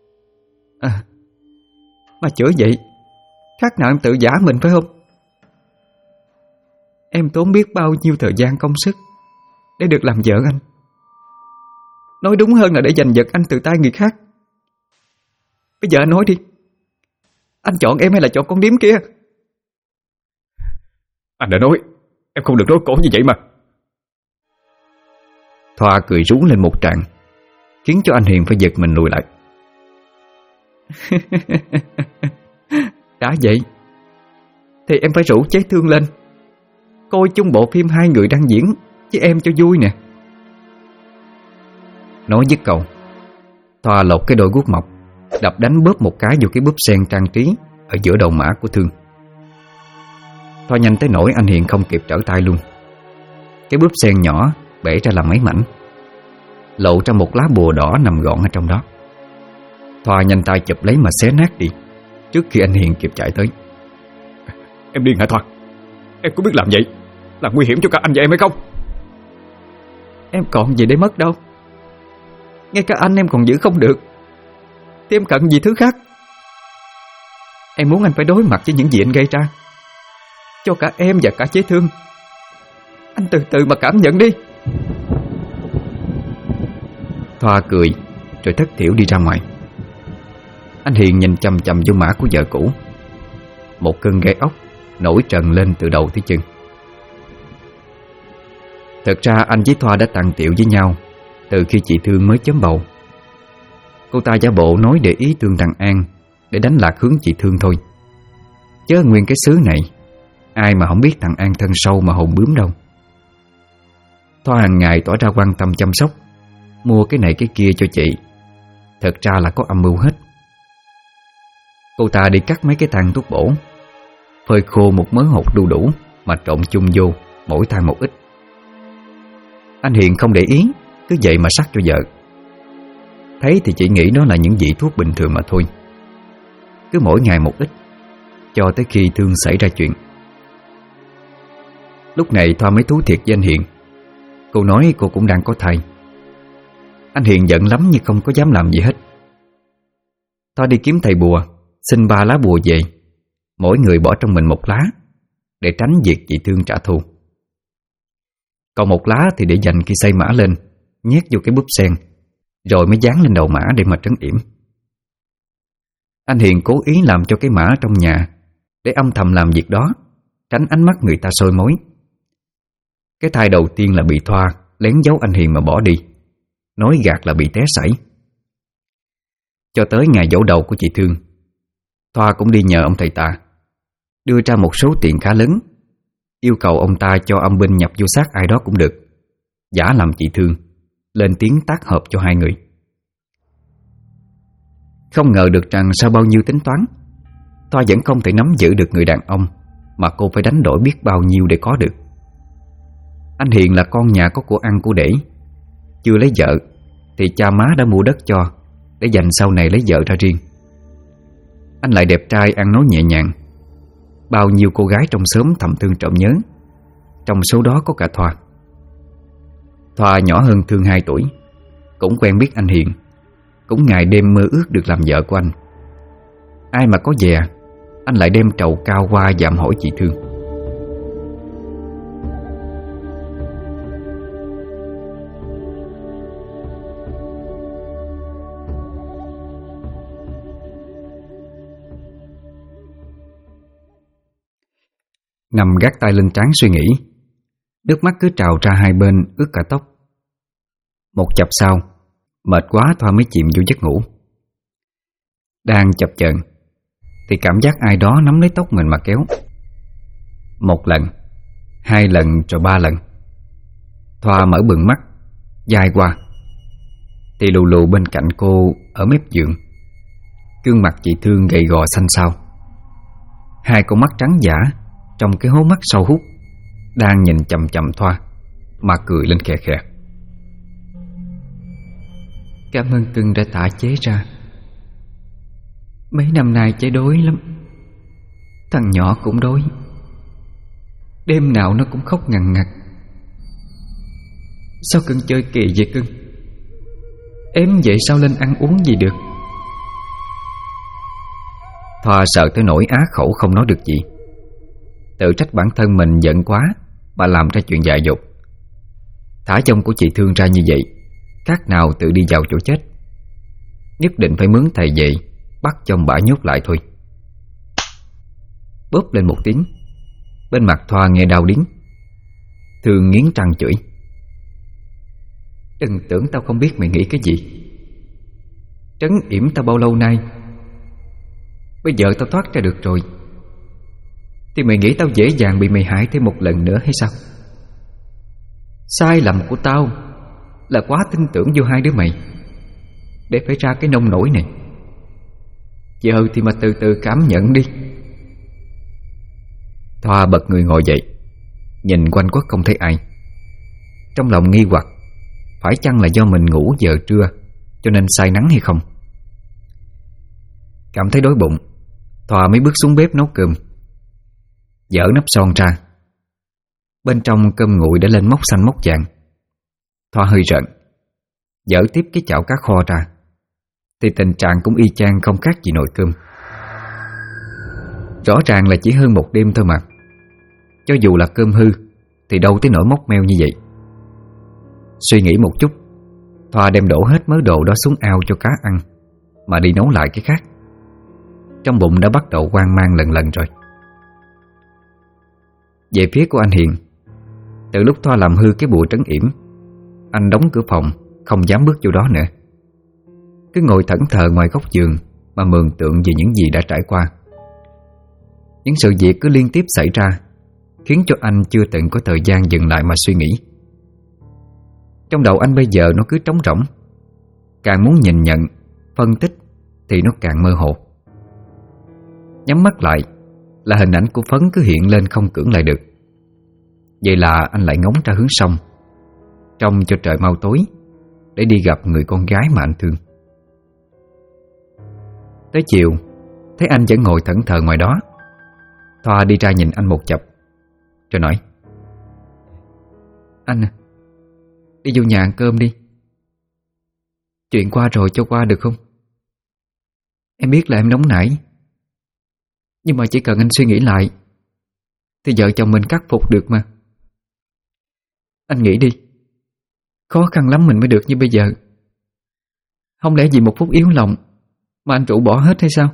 Mà chữa vậy khác nào em tự giả mình phải không? Em tốn biết bao nhiêu thời gian công sức để được làm vợ anh. Nói đúng hơn là để giành giật anh từ tay người khác. Bây giờ anh nói đi, anh chọn em hay là chọn con điếm kia? Anh đã nói em không được nói cổ như vậy mà. Thoa cười rú lên một tràng, khiến cho anh Hiền phải giật mình lùi lại. Đã vậy thì em phải rủ Chế Thương lên coi chung bộ phim hai người đang diễn với em cho vui nè. Nói dứt câu, Thoa lột cái đôi guốc mộc, đập đánh bóp một cái vô cái búp sen trang trí ở giữa đầu mã của Thương. Thoa nhanh tới nỗi anh Hiền không kịp trở tay luôn. Cái búp sen nhỏ bể ra làm mấy mảnh, lộ ra một lá bùa đỏ nằm gọn ở trong đó. Thoa nhanh tay chụp lấy mà xé nát đi trước khi anh Hiền kịp chạy tới. Em điên hả Thoa? Em có biết làm vậy là nguy hiểm cho cả anh và em hay không? Em còn gì để mất đâu. Ngay cả anh em còn giữ không được thì em cần gì thứ khác. Em muốn anh phải đối mặt với những gì anh gây ra, cho cả em và cả Chế Thương. Anh từ từ mà cảm nhận đi. Thoa cười rồi thất thiểu đi ra ngoài. Anh Hiền nhìn chằm chằm vô mã của vợ cũ. Một cơn gai ốc nổi trần lên từ đầu tới chân. Thật ra anh với Thoa đã tàn tiệu với nhau từ khi chị Thương mới chớm bầu. Cô ta giả bộ nói để ý Tương Đằng An để đánh lạc hướng chị Thương thôi, chứ nguyên cái xứ này ai mà không biết thằng An thân sâu mà hồn bướm đâu. Thoa hàng ngày tỏ ra quan tâm chăm sóc, mua cái này cái kia cho chị. Thật ra là có âm mưu hết. Cô ta đi cắt mấy cái thang thuốc bổ, phơi khô một mớ hột đu đủ mà trộn chung vô, mỗi thang một ít. Anh Hiền không để ý, cứ vậy mà sắc cho vợ. Thấy thì chỉ nghĩ đó là những vị thuốc bình thường mà thôi. Cứ mỗi ngày một ít, cho tới khi Thương xảy ra chuyện. Lúc này Thoa mới thú thiệt với anh Hiền. Cô nói cô cũng đang có thai. Anh Hiền giận lắm nhưng không có dám làm gì hết. Thoa đi kiếm thầy bùa, xin 3 lá bùa về, mỗi người bỏ trong mình 1 lá, để tránh việc chị Thương trả thù. Còn 1 lá thì để dành khi xây mã lên, nhét vô cái búp sen, rồi mới dán lên đầu mã để mà trấn yểm. Anh Hiền cố ý làm cho cái mã trong nhà để âm thầm làm việc đó, tránh ánh mắt người ta soi mói. Cái thai đầu tiên là bị Thoa lén giấu anh Hiền mà bỏ đi, nói gạt là bị té sảy. Cho tới ngày giỗ đầu của chị Thương, Thoa cũng đi nhờ ông thầy tà, đưa ra một số tiền khá lớn, yêu cầu ông ta cho âm binh nhập vô xác ai đó cũng được, giả làm chị Thương, lên tiếng tác hợp cho hai người. Không ngờ được rằng sau bao nhiêu tính toán, Thoa vẫn không thể nắm giữ được người đàn ông mà cô phải đánh đổi biết bao nhiêu để có được. Anh Hiền là con nhà có của ăn của để, chưa lấy vợ thì cha má đã mua đất cho, để dành sau này lấy vợ ra riêng. Anh lại đẹp trai, ăn nói nhẹ nhàng, bao nhiêu cô gái trong xóm thầm thương trộm nhớ, trong số đó có cả Thoa. Thoa nhỏ hơn Thương 2 tuổi, cũng quen biết anh Hiền, cũng ngày đêm mơ ước được làm vợ của anh. Ai mà có dè, anh lại đem trầu cao qua dạm hỏi chị Thương. Nằm gác tay lên trán suy nghĩ, nước mắt cứ trào ra hai bên ướt cả tóc. Một chập sau, mệt quá Thoa mới chìm vô giấc ngủ. Đang chập chờn thì cảm giác ai đó nắm lấy tóc mình mà kéo. 1 lần, 2 lần rồi 3 lần. Thoa mở bừng mắt, dài qua thì lù lù bên cạnh cô ở mép giường, gương mặt chị Thương gầy gò xanh xao, hai con mắt trắng dã trong cái hố mắt sâu hút đang nhìn chằm chằm Thoa mà cười lên khè khè. Cảm ơn cưng đã thả chế ra. Mấy năm nay chế đói lắm. Thằng nhỏ cũng đói. Đêm nào nó cũng khóc ngằn ngặt. Sao cưng chơi kỳ vậy cưng? Ém vậy sao lên ăn uống gì được? Thoa sợ tới nỗi á khẩu không nói được gì, tự trách bản thân mình giận quá mà làm ra chuyện dại dột. Thả chồng của chị Thương ra như vậy khác nào tự đi vào chỗ chết. Nhất định phải mướn thầy về bắt chồng bả nhốt lại thôi. Bóp lên một tiếng, bên mặt Thoa nghe đau điếng. Thương nghiến răng chửi: Đừng tưởng tao không biết mày nghĩ cái gì. Trấn yểm tao bao lâu nay, bây giờ tao thoát ra được rồi, thì mày nghĩ tao dễ dàng bị mày hại thêm một lần nữa hay sao? Sai lầm của tao là quá tin tưởng vô hai đứa mày để phải ra cái nông nổi này. Giờ thì mà từ từ cảm nhận đi. Thoa bật người ngồi dậy, nhìn quanh quất không thấy ai. Trong lòng nghi hoặc phải chăng là do mình ngủ giờ trưa cho nên say nắng hay không. Cảm thấy đói bụng, Thoa mới bước xuống bếp nấu cơm. Dỡ nắp son ra, bên trong cơm nguội đã lên mốc xanh mốc vàng. Thoa hơi rợn, dỡ tiếp cái chảo cá kho ra, thì tình trạng cũng y chang không khác gì nồi cơm. Rõ ràng là chỉ hơn một đêm thôi mà. Cho dù là cơm hư thì đâu tới nỗi mốc meo như vậy. Suy nghĩ một chút, Thoa đem đổ hết mớ đồ đó xuống ao cho cá ăn, mà đi nấu lại cái khác. Trong bụng đã bắt đầu hoang mang lần lần rồi. Về phía của anh Hiền, từ lúc Thoa làm hư cái bùa trấn yểm, anh đóng cửa phòng, không dám bước vô đó nữa. Cứ ngồi thẫn thờ ngoài góc giường mà mường tượng về những gì đã trải qua. Những sự việc cứ liên tiếp xảy ra, khiến cho anh chưa từng có thời gian dừng lại mà suy nghĩ. Trong đầu anh bây giờ nó cứ trống rỗng. Càng muốn nhìn nhận, phân tích thì nó càng mơ hồ. Nhắm mắt lại là hình ảnh của Phấn cứ hiện lên không cưỡng lại được. Vậy là anh lại ngóng ra hướng sông, trông cho trời mau tối để đi gặp người con gái mà anh thương. Tới chiều, thấy anh vẫn ngồi thẫn thờ ngoài đó, Thoa đi ra nhìn anh một chập rồi nói: Anh à, đi vô nhà ăn cơm đi. Chuyện qua rồi cho qua được không? Em biết là em nóng nảy, nhưng mà chỉ cần anh suy nghĩ lại thì vợ chồng mình khắc phục được mà. Anh nghĩ đi, khó khăn lắm mình mới được như bây giờ. Không lẽ vì một phút yếu lòng mà anh rũ bỏ hết hay sao?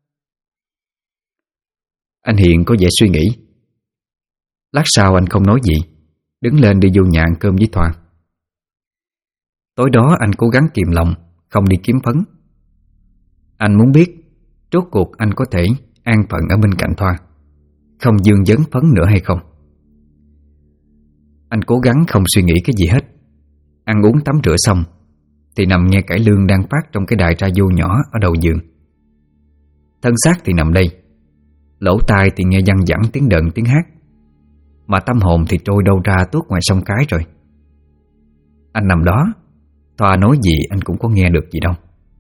Anh Hiền có vẻ suy nghĩ. Lát sau anh không nói gì, đứng lên đi vô nhà ăn cơm với Thoa. Tối đó anh cố gắng kìm lòng không đi kiếm Phấn. Anh muốn biết rốt cuộc anh có thể an phận ở bên cạnh Thoa, không dương vấn Phấn nữa hay không. Anh cố gắng không suy nghĩ cái gì hết. Ăn uống tắm rửa xong thì nằm nghe cải lương đang phát trong cái đài radio nhỏ ở đầu giường. Thân xác thì nằm đây, lỗ tai thì nghe văng vẳng tiếng đờn tiếng hát, mà tâm hồn thì trôi đâu ra tuốt ngoài sông Cái rồi. Anh nằm đó, Thoa nói gì anh cũng có nghe được gì đâu.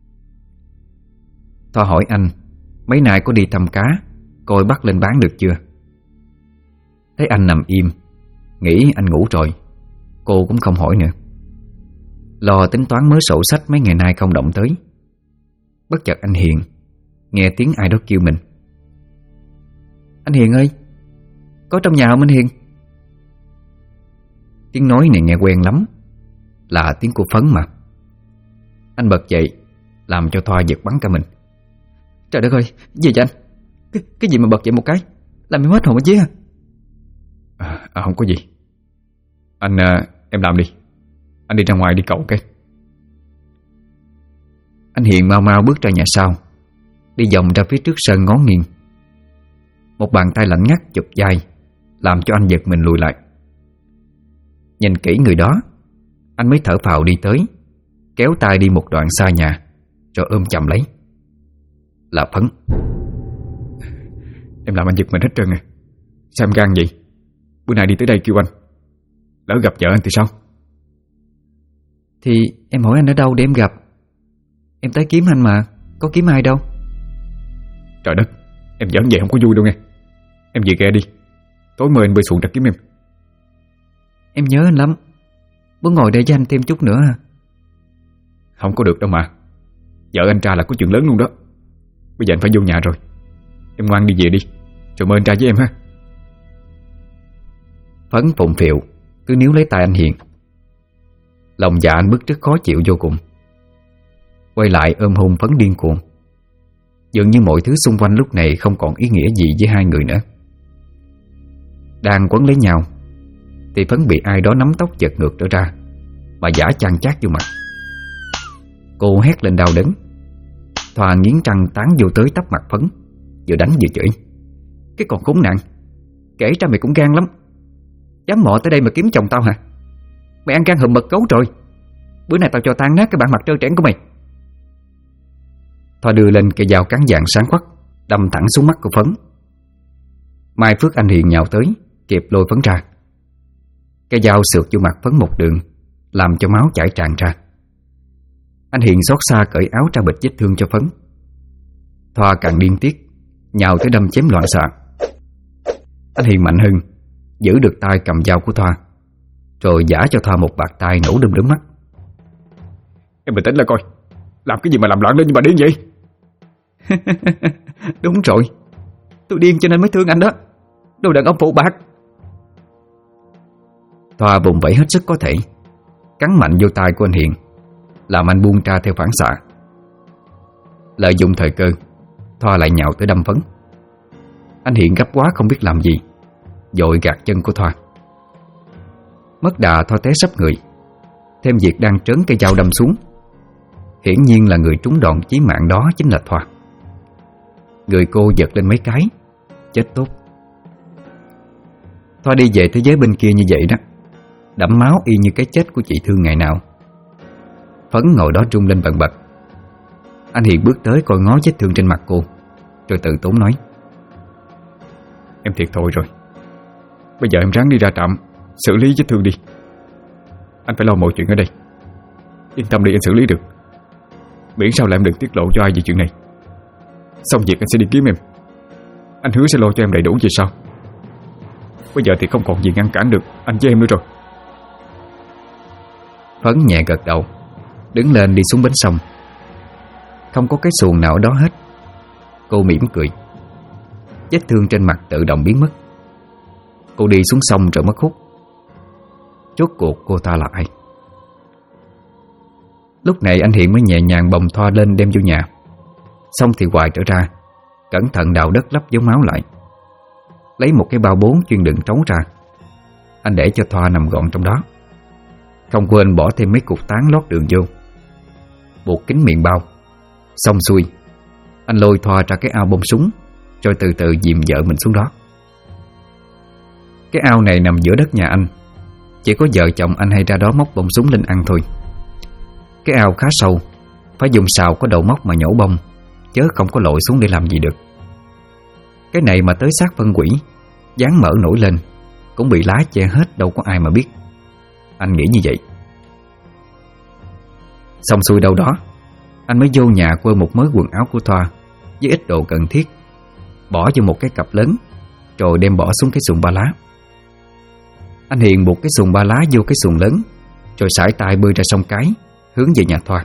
Thoa hỏi anh mấy nay có đi thăm cá, coi bắt lên bán được chưa. Thấy anh nằm im, nghĩ anh ngủ rồi, cô cũng không hỏi nữa. Lo tính toán mớ sổ sách mấy ngày nay không động tới. Bất chợt anh Hiền nghe tiếng ai đó kêu mình: Anh Hiền ơi, có trong nhà không anh Hiền? Tiếng nói này nghe quen lắm, là tiếng của Phấn mà. Anh bật dậy, làm cho Thoa giật bắn cả mình. Trời đất ơi, gì vậy anh? Cái gì mà bật dậy một cái làm em hết hồn chứ? Không có gì. Anh em làm đi. Anh đi ra ngoài đi cậu cái. Anh Hiền mau mau bước ra nhà sau, đi vòng ra phía trước sân ngó nghiêng. Một bàn tay lạnh ngắt chụp vai, làm cho anh giật mình lùi lại. Nhìn kỹ người đó, anh mới thở phào đi tới, kéo tay đi một đoạn xa nhà, rồi ôm chầm lấy. Là Phấn. Em làm anh giật mình hết trơn à. Sao em gan vậy? Bữa nay đi tới đây kêu anh, lỡ gặp vợ anh thì sao? Thì em hỏi anh ở đâu để em gặp. Em tới kiếm anh mà, có kiếm ai đâu. Trời đất, em giỡn vậy không có vui đâu nghe. Em về ghe đi, tối mời anh bơi xuồng ra kiếm em. Em nhớ anh lắm, muốn ngồi đây với anh thêm chút nữa à? Không có được đâu mà. Vợ anh ra là có chuyện lớn luôn đó. Bây giờ anh phải vô nhà rồi. Em ngoan đi về đi, rồi mời anh ra với em ha. Phấn phụng phịu cứ níu lấy tay anh Hiền. Lòng dạ anh bức rất khó chịu vô cùng. Quay lại ôm hôn Phấn điên cuồng. Dường như mọi thứ xung quanh lúc này không còn ý nghĩa gì với hai người nữa. Đang quấn lấy nhau thì Phấn bị ai đó nắm tóc giật ngược trở ra, mà giả chăn chát vô mặt. Cô hét lên đau đớn. Thoa nghiến răng tán vô tới tấp mặt Phấn, vừa đánh vừa chửi: "Cái con khốn nạn, kể ra mày cũng gan lắm, dám mò tới đây mà kiếm chồng tao hả? Mày ăn gan hùm mật gấu rồi. Bữa nay tao cho tan nát cái bản mặt trơ trẽn của mày." Thoa đưa lên cây dao cán vàng sáng quắc, đâm thẳng xuống mắt của Phấn. Mai Phước anh Hiền nhào tới, kịp lôi Phấn ra. Cây dao sượt vô mặt Phấn một đường, làm cho máu chảy tràn ra. Anh Hiền xót xa cởi áo ra bịch vết thương cho Phấn. Thoa càng điên tiết, nhào tới đâm chém loạn xạ. Anh Hiền mạnh hơn, giữ được tay cầm dao của Thoa, rồi giả cho Thoa một bạt tay nổ đom đóm mắt. Em bình tĩnh lại coi, làm cái gì mà làm loạn lên như bà điên vậy? Đúng rồi, tôi điên cho nên mới thương anh đó, đồ đàn ông phụ bạc. Thoa vùng vẫy hết sức có thể, cắn mạnh vô tay của anh Hiền, làm anh buông ra theo phản xạ. Lợi dụng thời cơ, Thoa lại nhào tới đâm Phấn. Anh Hiền gấp quá không biết làm gì, vội gạt chân của Thoa. Mất đà, Thoa té sấp người, thêm việc đang trớn cây dao đâm xuống. Hiển nhiên là người trúng đòn chí mạng đó chính là Thoa. Người cô giật lên mấy cái, chết tốt. Thoa đi về thế giới bên kia như vậy đó, đẫm máu y như cái chết của chị Thương ngày nào. Phấn ngồi đó run lên bần bật. Anh Hiền bước tới coi ngó vết thương trên mặt cô, rồi tự tốn nói: "Em thiệt thòi rồi. Bây giờ em ráng đi ra trạm xử lý vết thương đi. Anh phải lo mọi chuyện ở đây. Yên tâm đi, anh xử lý được. Miễn sao là em đừng tiết lộ cho ai về chuyện này. Xong việc anh sẽ đi kiếm em. Anh hứa sẽ lo cho em đầy đủ về sau. Bây giờ thì không còn gì ngăn cản được anh với em nữa rồi." Phấn nhẹ gật đầu, đứng lên đi xuống bến sông. Không có cái xuồng nào đó hết. Cô mỉm cười. Vết thương trên mặt tự động biến mất. Cô đi xuống sông rồi mất hút. Rốt cuộc cô ta là ai? Lúc này anh Hiền mới nhẹ nhàng bồng Thoa lên đem vô nhà. Xong thì Hoài trở ra, cẩn thận đào đất lấp dấu máu lại, lấy một cái bao bố chuyên đựng trấu ra. Anh để cho Thoa nằm gọn trong đó, không quên bỏ thêm mấy cục tán lót đường vô, buộc kín miệng bao. Xong xuôi, anh lôi Thoa ra cái ao bông súng, rồi từ từ dìm vợ mình xuống đó. Cái ao này nằm giữa đất nhà anh, chỉ có vợ chồng anh hay ra đó móc bông súng lên ăn thôi. Cái ao khá sâu, phải dùng sào có đầu móc mà nhổ bông, chớ không có lội xuống để làm gì được. Cái này mà tới xác phân quỷ, dáng mỡ nổi lên, cũng bị lá che hết, đâu có ai mà biết. Anh nghĩ như vậy. Xong xuôi đâu đó, anh mới vô nhà quơ một mớ quần áo của Thoa với ít đồ cần thiết, bỏ vô một cái cặp lớn, rồi đem bỏ xuống cái xuồng ba lá. Anh Hiền buộc cái xuồng ba lá vô cái xuồng lớn, rồi sải tay bơi ra sông Cái, hướng về nhà Thoa.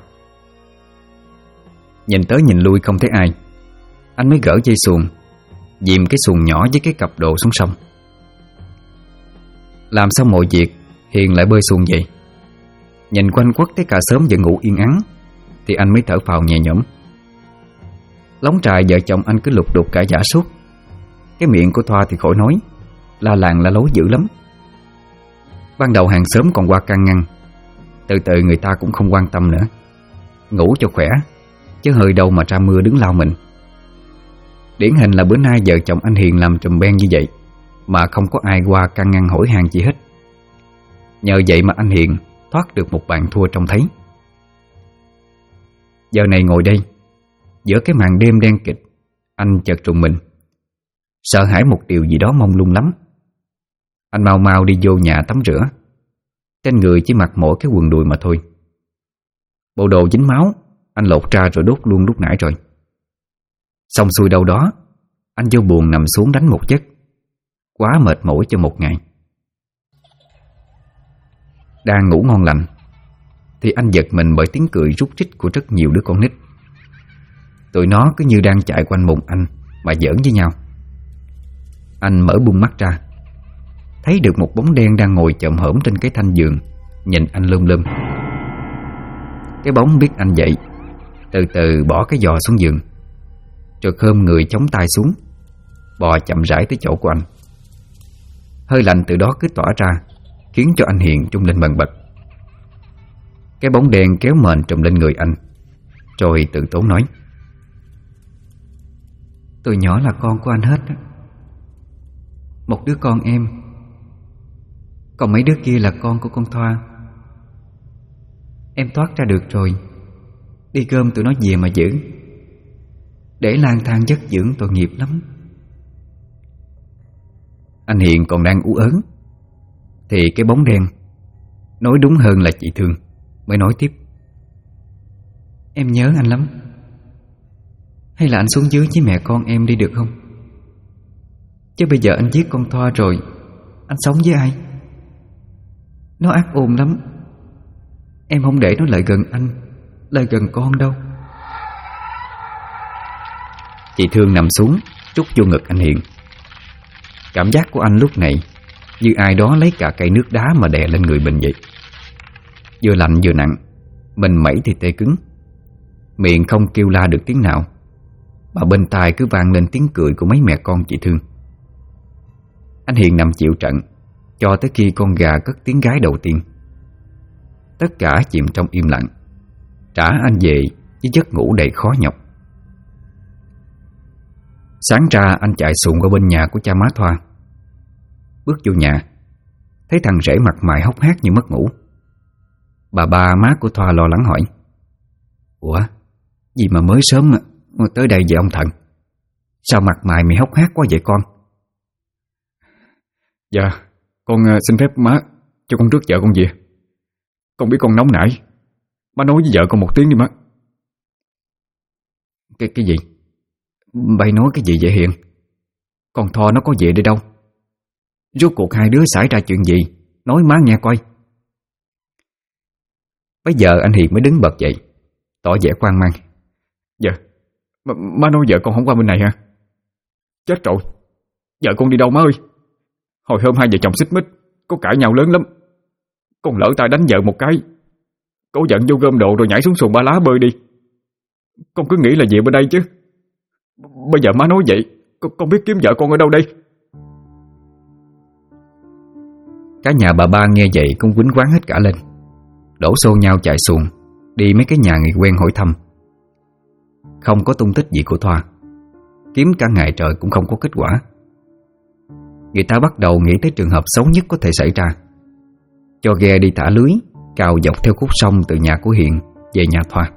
Nhìn tới nhìn lui không thấy ai, anh mới gỡ dây xuồng, dìm cái xuồng nhỏ với cái cặp đồ xuống sông. Làm xong mọi việc, Hiền lại bơi xuồng về. Nhìn quanh quất thấy cả xóm vẫn ngủ yên ắng, thì anh mới thở phào nhẹ nhõm. Lóng trại vợ chồng anh cứ lục đục cả giả suốt. Cái miệng của Thoa thì khỏi nói, la làng la lối dữ lắm. Ban đầu hàng xóm còn qua can ngăn, từ từ người ta cũng không quan tâm nữa. Ngủ cho khỏe, chứ hơi đâu mà ra mưa đứng lao mình. Điển hình là bữa nay vợ chồng anh Hiền làm trùm ben như vậy, mà không có ai qua can ngăn hỏi han gì hết. Nhờ vậy mà anh Hiền thoát được một bàn thua trông thấy. Giờ này ngồi đây, giữa cái màn đêm đen kịt, anh chợt rùng mình, sợ hãi một điều gì đó mông lung lắm. Anh mau mau đi vô nhà tắm rửa. Trên người chỉ mặc mỗi cái quần đùi mà thôi. Bộ đồ dính máu anh lột ra rồi đốt luôn lúc nãy rồi. Xong xuôi đâu đó, anh vô buồng nằm xuống đánh một giấc. Quá mệt mỏi cho một ngày. Đang ngủ ngon lành thì anh giật mình bởi tiếng cười rúc rích của rất nhiều đứa con nít. Tụi nó cứ như đang chạy quanh mùng anh mà giỡn với nhau. Anh mở bung mắt ra, thấy được một bóng đen đang ngồi chồm hổm trên cái thanh giường, nhìn anh lum lum. Cái bóng biết anh dậy, từ từ bỏ cái giò xuống giường, rồi khom người chống tay xuống, bò chậm rãi tới chỗ của anh. Hơi lạnh từ đó cứ tỏa ra, khiến cho anh Hiền trung lên bần bật. Cái bóng đen kéo mền trùm lên người anh, rồi tự tốn nói: "Từ nhỏ là con của anh hết á. Một đứa con em, còn mấy đứa kia là con của con Thoa. Em thoát ra được rồi, đi gom tụi nó về mà giữ. Để lang thang giấc dưỡng tội nghiệp lắm." Anh Hiền còn đang ú ớn thì cái bóng đen, nói đúng hơn là chị Thương, mới nói tiếp: "Em nhớ anh lắm. Hay là anh xuống dưới với mẹ con em đi được không? Chứ bây giờ anh giết con Thoa rồi, anh sống với ai? Nó ác ôn lắm. Em không để nó lại gần anh, lại gần con đâu." Chị Thương nằm xuống, trút vô ngực anh Hiền. Cảm giác của anh lúc này như ai đó lấy cả cây nước đá mà đè lên người mình vậy. Vừa lạnh vừa nặng, mình mẩy thì tê cứng, miệng không kêu la được tiếng nào, mà bên tai cứ vang lên tiếng cười của mấy mẹ con chị Thương. Anh Hiền nằm chịu trận cho tới khi con gà cất tiếng gái đầu tiên. Tất cả chìm trong im lặng, trả anh về với giấc ngủ đầy khó nhọc. Sáng ra anh chạy xuồng qua bên nhà của cha má Thoa. Bước vô nhà, thấy thằng rể mặt mày hốc hác như mất ngủ. Bà ba má của Thoa lo lắng hỏi: "Ủa, gì mà mới sớm mà tới đây vậy ông Thận? Sao mặt mày mày hốc hác quá vậy con?" "Dạ, con xin phép má cho con rước vợ con về. Con biết con nóng nảy, má nói với vợ con một tiếng đi má." Cái gì? Bày nói cái gì vậy Hiền? Con Thoa nó có về đây đâu? Rốt cuộc hai đứa xảy ra chuyện gì? Nói má nghe coi. Bây giờ anh Hiền mới đứng bật dậy, tỏ vẻ hoang mang. "Dạ, má nói vợ con không qua bên này hả? Chết rồi, vợ con đi đâu má ơi? Hồi hôm hai vợ chồng xích mích, có cãi nhau lớn lắm. Con lỡ tay đánh vợ một cái, cổ giận vô gom đồ rồi nhảy xuống xuồng ba lá bơi đi. Con cứ nghĩ là về bên đây chứ. Bây giờ má nói vậy, con biết kiếm vợ con ở đâu đây?" Cả nhà bà ba nghe vậy cũng quýnh quán hết cả lên, đổ xô nhau chạy xuồng đi mấy cái nhà người quen hỏi thăm. Không có tung tích gì của Thoa, kiếm cả ngày trời cũng không có kết quả. Người ta bắt đầu nghĩ tới trường hợp xấu nhất có thể xảy ra, cho ghe đi thả lưới cào dọc theo khúc sông từ nhà của Hiền về nhà Thoa.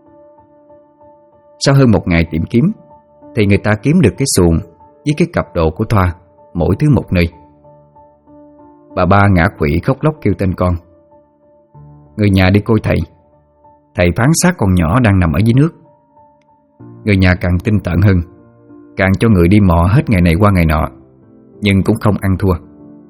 Sau hơn một ngày tìm kiếm thì người ta kiếm được cái xuồng với cái cặp đồ của Thoa, mỗi thứ một nơi. Bà ba ngã quỵ khóc lóc kêu tên con. Người nhà đi coi thầy. Thầy phán xác con nhỏ đang nằm ở dưới nước. Người nhà càng tinh tợn hơn, càng cho người đi mò hết ngày này qua ngày nọ, nhưng cũng không ăn thua.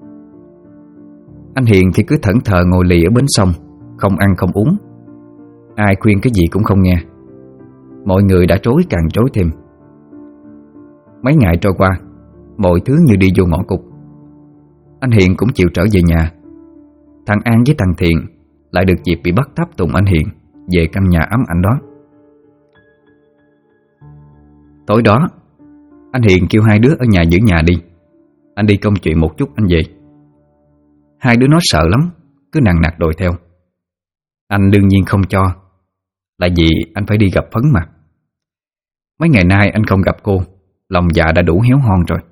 Anh Hiền thì cứ thẫn thờ ngồi lì ở bến sông, không ăn không uống. Ai khuyên cái gì cũng không nghe. Mọi người đã trối càng trối thêm. Mấy ngày trôi qua, mọi thứ như đi vô ngõ cụt. Anh Hiền cũng chịu trở về nhà. Thằng An với thằng Thiện lại được dịp bị bắt tháp tùng anh Hiền về căn nhà ấm ảnh đó. Tối đó, anh Hiền kêu hai đứa ở nhà giữ nhà đi, anh đi công chuyện một chút anh về. Hai đứa nó sợ lắm, cứ nằng nặc đòi theo. Anh đương nhiên không cho, là vì anh phải đi gặp Phấn mà. Mấy ngày nay anh không gặp cô, lòng dạ đã đủ héo hon rồi.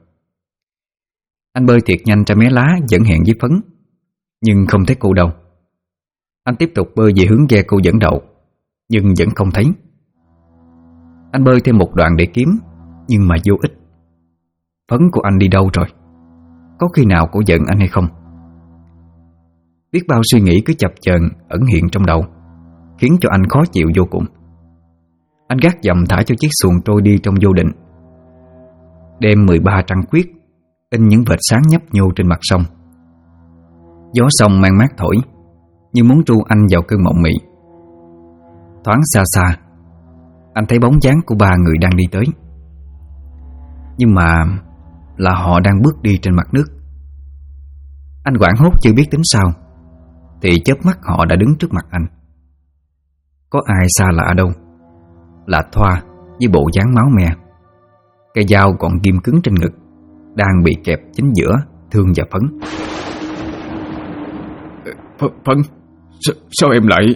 Anh bơi thiệt nhanh ra mé lá dẫn hẹn với Phấn, nhưng không thấy cô đâu. Anh tiếp tục bơi về hướng ghe cô dẫn đầu, nhưng vẫn không thấy. Anh bơi thêm một đoạn để kiếm, nhưng mà vô ích. Phấn của anh đi đâu rồi? Có khi nào cô giận anh hay không? Biết bao suy nghĩ cứ chập chờn ẩn hiện trong đầu, khiến cho anh khó chịu vô cùng. Anh gác dầm thả cho chiếc xuồng trôi đi trong vô định. Đêm 13 trăng khuyết in những vệt sáng nhấp nhô trên mặt sông. Gió sông mang mát thổi, như muốn tru anh vào cơn mộng mị. Thoáng xa xa, anh thấy bóng dáng của 3 người đang đi tới. Nhưng mà là họ đang bước đi trên mặt nước. Anh hoảng hốt chưa biết tính sao, thì chớp mắt họ đã đứng trước mặt anh. Có ai xa lạ đâu, là Thoa với bộ dáng máu me, cây dao còn ghim cứng trên ngực, đang bị kẹp chính giữa Thương và Phấn. Phấn, sao em lại...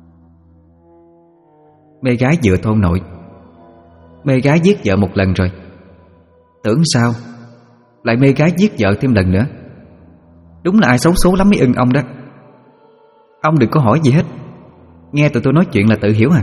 Mê gái vừa thôn nội. Mê gái giết vợ một lần rồi, tưởng sao lại mê gái giết vợ thêm lần nữa. Đúng là ai xấu số lắm mới ưng ông đó. Ông đừng có hỏi gì hết, nghe tụi tôi nói chuyện là tự hiểu à.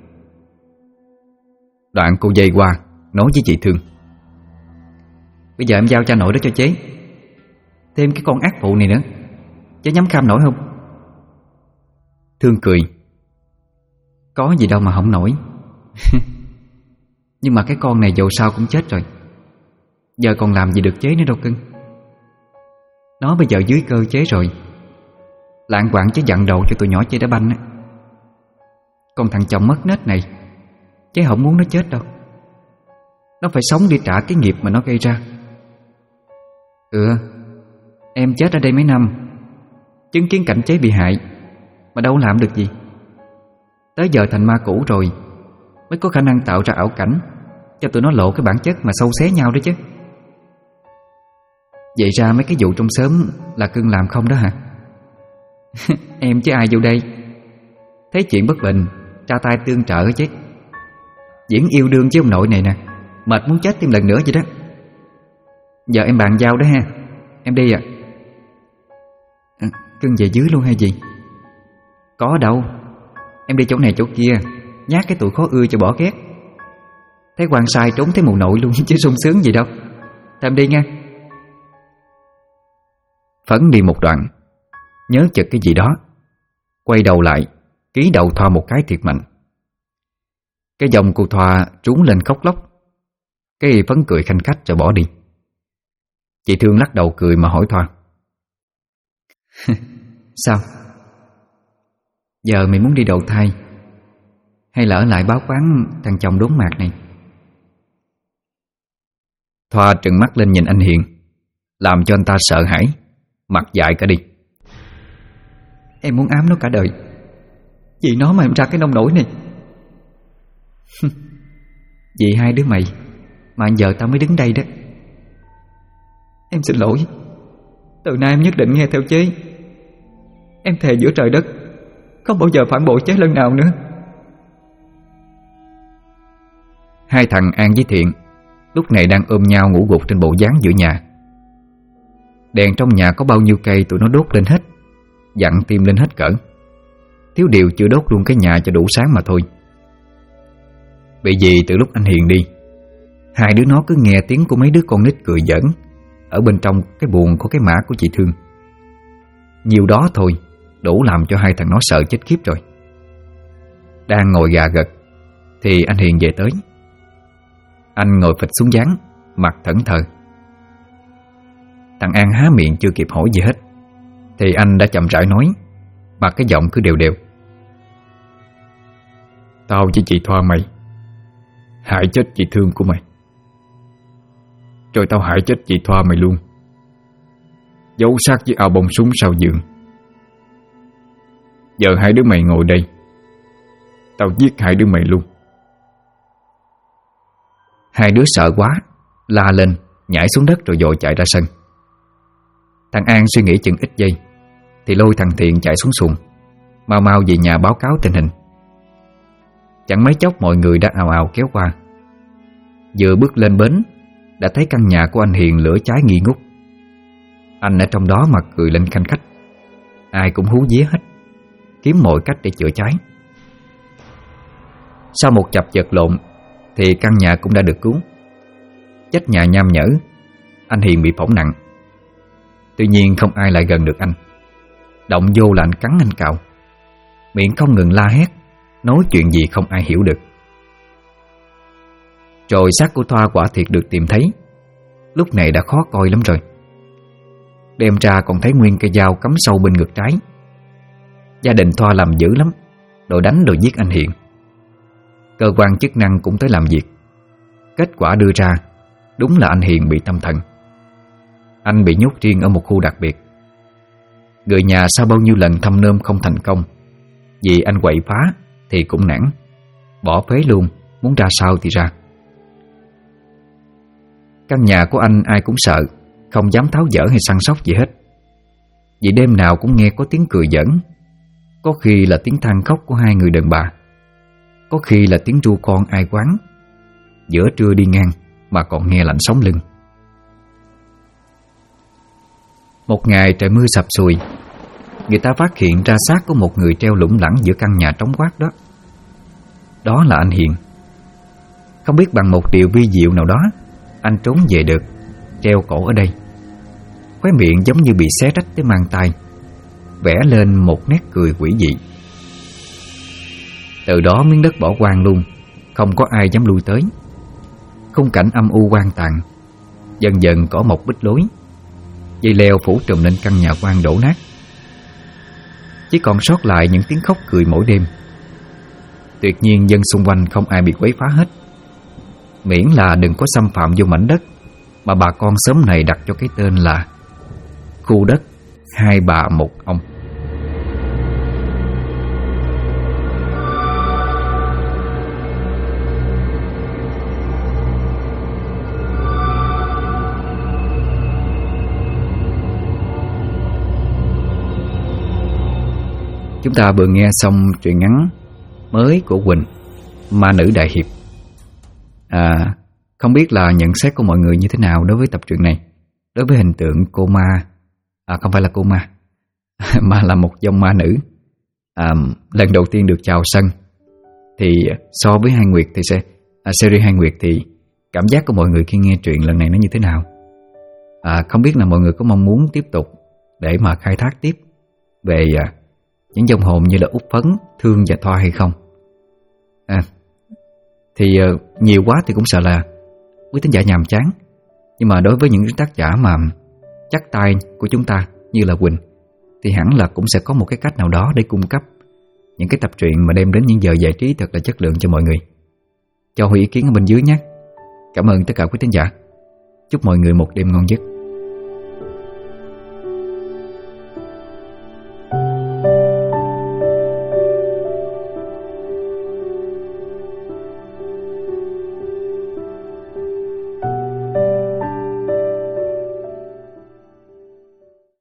Đoạn cô dây qua nói với chị Thương: Bây giờ em giao cha nội đó cho chế. Thêm cái con ác phụ này nữa, chế nhắm kham nổi không? Thương cười: Có gì đâu mà không nổi. Nhưng mà cái con này dù sao cũng chết rồi, giờ còn làm gì được chế nữa đâu cưng. Nó bây giờ dưới cơ chế rồi, lạng quạng chế dặn đầu cho tụi nhỏ chơi đá banh á. Còn thằng chồng mất nết này, chế không muốn nó chết đâu. Nó phải sống đi trả cái nghiệp mà nó gây ra. Em chết ở đây mấy năm, chứng kiến cảnh chế bị hại, mà đâu làm được gì. Tới giờ thành ma cũ rồi, mới có khả năng tạo ra ảo cảnh cho tụi nó lộ cái bản chất mà sâu xé nhau đó chứ. Vậy ra mấy cái vụ trong xóm là cưng làm không đó hả? Em chứ ai vô đây. Thấy chuyện bất bình, tra tay tương trợ chứ. Diễn yêu đương với ông nội này nè, mệt muốn chết thêm lần nữa vậy đó. Giờ em bàn giao đó ha, em đi à. Cưng về dưới luôn hay gì? Có đâu, em đi chỗ này chỗ kia, nhát cái tụi khó ưa cho bỏ ghét. Thấy quan sai trốn thấy mù nội luôn chứ sung sướng gì đâu. Thôi em đi nha. Phấn đi một đoạn, nhớ chợt cái gì đó, quay đầu lại, ký đầu Thoa một cái thiệt mạnh. Cái dòng cô Thoa trú lên khóc lóc. Cái Phấn cười khanh khách rồi bỏ đi. Chị Thương lắc đầu cười mà hỏi Thoa: Sao? Giờ mày muốn đi đầu thai, hay là ở lại báo quán thằng chồng đốn mạc này? Thoa trừng mắt lên nhìn anh Hiền, làm cho anh ta sợ hãi, mặt dại cả đi. Em muốn ám nó cả đời, vì nó mà em ra cái nông nổi này. Vì hai đứa mày mà giờ tao mới đứng đây đó. Em xin lỗi, từ nay em nhất định nghe theo chế. Em thề giữa trời đất không bao giờ phản bội chế lần nào nữa. Hai thằng An với Thiện lúc này đang ôm nhau ngủ gục trên bộ dáng giữa nhà. Đèn trong nhà có bao nhiêu cây tụi nó đốt lên hết, dặn tim lên hết cỡ. Thiếu điều chưa đốt luôn cái nhà cho đủ sáng mà thôi. Bị gì từ lúc anh Hiền đi, hai đứa nó cứ nghe tiếng của mấy đứa con nít cười giỡn ở bên trong cái buồng có cái mã của chị Thương. Nhiều đó thôi đủ làm cho hai thằng nó sợ chết khiếp rồi. Đang ngồi gà gật thì anh Hiền về tới. Anh ngồi phịch xuống gián, mặt thẫn thờ. Thằng An há miệng chưa kịp hỏi gì hết thì anh đã chậm rãi nói, mà cái giọng cứ đều đều: Tao với chị Thoa mày hại chết chị Thương của mày, rồi tao hại chết chị Thoa mày luôn, giấu xác với ao bông súng sau giường. Giờ hai đứa mày ngồi đây, tao giết hai đứa mày luôn. Hai đứa sợ quá, la lên, nhảy xuống đất rồi vội chạy ra sân. Thằng An suy nghĩ chừng ít giây thì lôi thằng Thiện chạy xuống xuồng, mau mau về nhà báo cáo tình hình. Chẳng mấy chốc mọi người đã ào ào kéo qua. Vừa bước lên bến đã thấy căn nhà của anh Hiền lửa cháy nghi ngút. Anh ở trong đó mà cười lên khanh khách, ai cũng hú vía hết. kiếm mọi cách để chữa cháy. Sau một chập vật lộn thì căn nhà cũng đã được cứu. Vách nhà nham nhở, anh Hiền bị phỏng nặng. Tuy nhiên không ai lại gần được anh. Động vô là anh cắn anh cào, miệng không ngừng la hét, nói chuyện gì không ai hiểu được. Rồi xác của Thoa quả thiệt được tìm thấy. Lúc này đã khó coi lắm rồi. Đem ra còn thấy nguyên cây dao cắm sâu bên ngực trái. Gia đình Thoa làm dữ lắm, đòi đánh đòi giết anh Hiền. Cơ quan chức năng cũng tới làm việc. Kết quả đưa ra đúng là anh Hiền bị tâm thần. Anh bị nhốt riêng ở một khu đặc biệt. Người nhà sau bao nhiêu lần thăm nôm không thành công, vì anh quậy phá thì cũng nản, bỏ phế luôn, muốn ra sao thì ra. Căn nhà của anh ai cũng sợ, không dám tháo dỡ hay săn sóc gì hết. Vì đêm nào cũng nghe có tiếng cười giỡn, có khi là tiếng than khóc của hai người đàn bà, có khi là tiếng ru con ai quán. Giữa trưa đi ngang mà còn nghe lạnh sống lưng. Một ngày trời mưa sập sùi, người ta phát hiện ra xác của một người treo lủng lẳng giữa căn nhà trống quát đó. Đó là anh Hiền. Không biết bằng một điều vi diệu nào đó, anh trốn về được, treo cổ ở đây. Khóe miệng giống như bị xé rách tới mang tai, vẽ lên một nét cười quỷ dị. Từ đó miếng đất bỏ hoang luôn, không có ai dám lui tới. Khung cảnh âm u hoang tàn. Dần dần cỏ mọc bích lối, dây leo phủ trùm lên căn nhà hoang đổ nát. Chỉ còn sót lại những tiếng khóc cười mỗi đêm. Tuyệt nhiên dân xung quanh không ai bị quấy phá hết, miễn là đừng có xâm phạm vô mảnh đất mà bà con xóm này đặt cho cái tên là khu đất Hai Bà Một Ông. Chúng ta vừa nghe xong truyện ngắn mới của Quỳnh, Ma Nữ Đại Hiệp. Không biết là nhận xét của mọi người như thế nào đối với tập truyện này, đối với hình tượng cô ma, không phải là cô ma mà là một dòng ma nữ lần đầu tiên được chào sân. Thì so với Hai Nguyệt thì series Hai Nguyệt thì cảm giác của mọi người khi nghe truyện lần này nó như thế nào? Không biết là mọi người có mong muốn tiếp tục để mà khai thác tiếp về những dòng hồn như là Út Phấn, Thương và Thoa hay không? Thì nhiều quá thì cũng sợ là quý thính giả nhàm chán. Nhưng mà đối với những tác giả mà chắc tay của chúng ta như là Quỳnh thì hẳn là cũng sẽ có một cái cách nào đó để cung cấp những cái tập truyện mà đem đến những giờ giải trí thật là chất lượng cho mọi người. Cho Huy ý kiến ở bên dưới nhé. Cảm ơn tất cả quý thính giả. Chúc mọi người một đêm ngon giấc.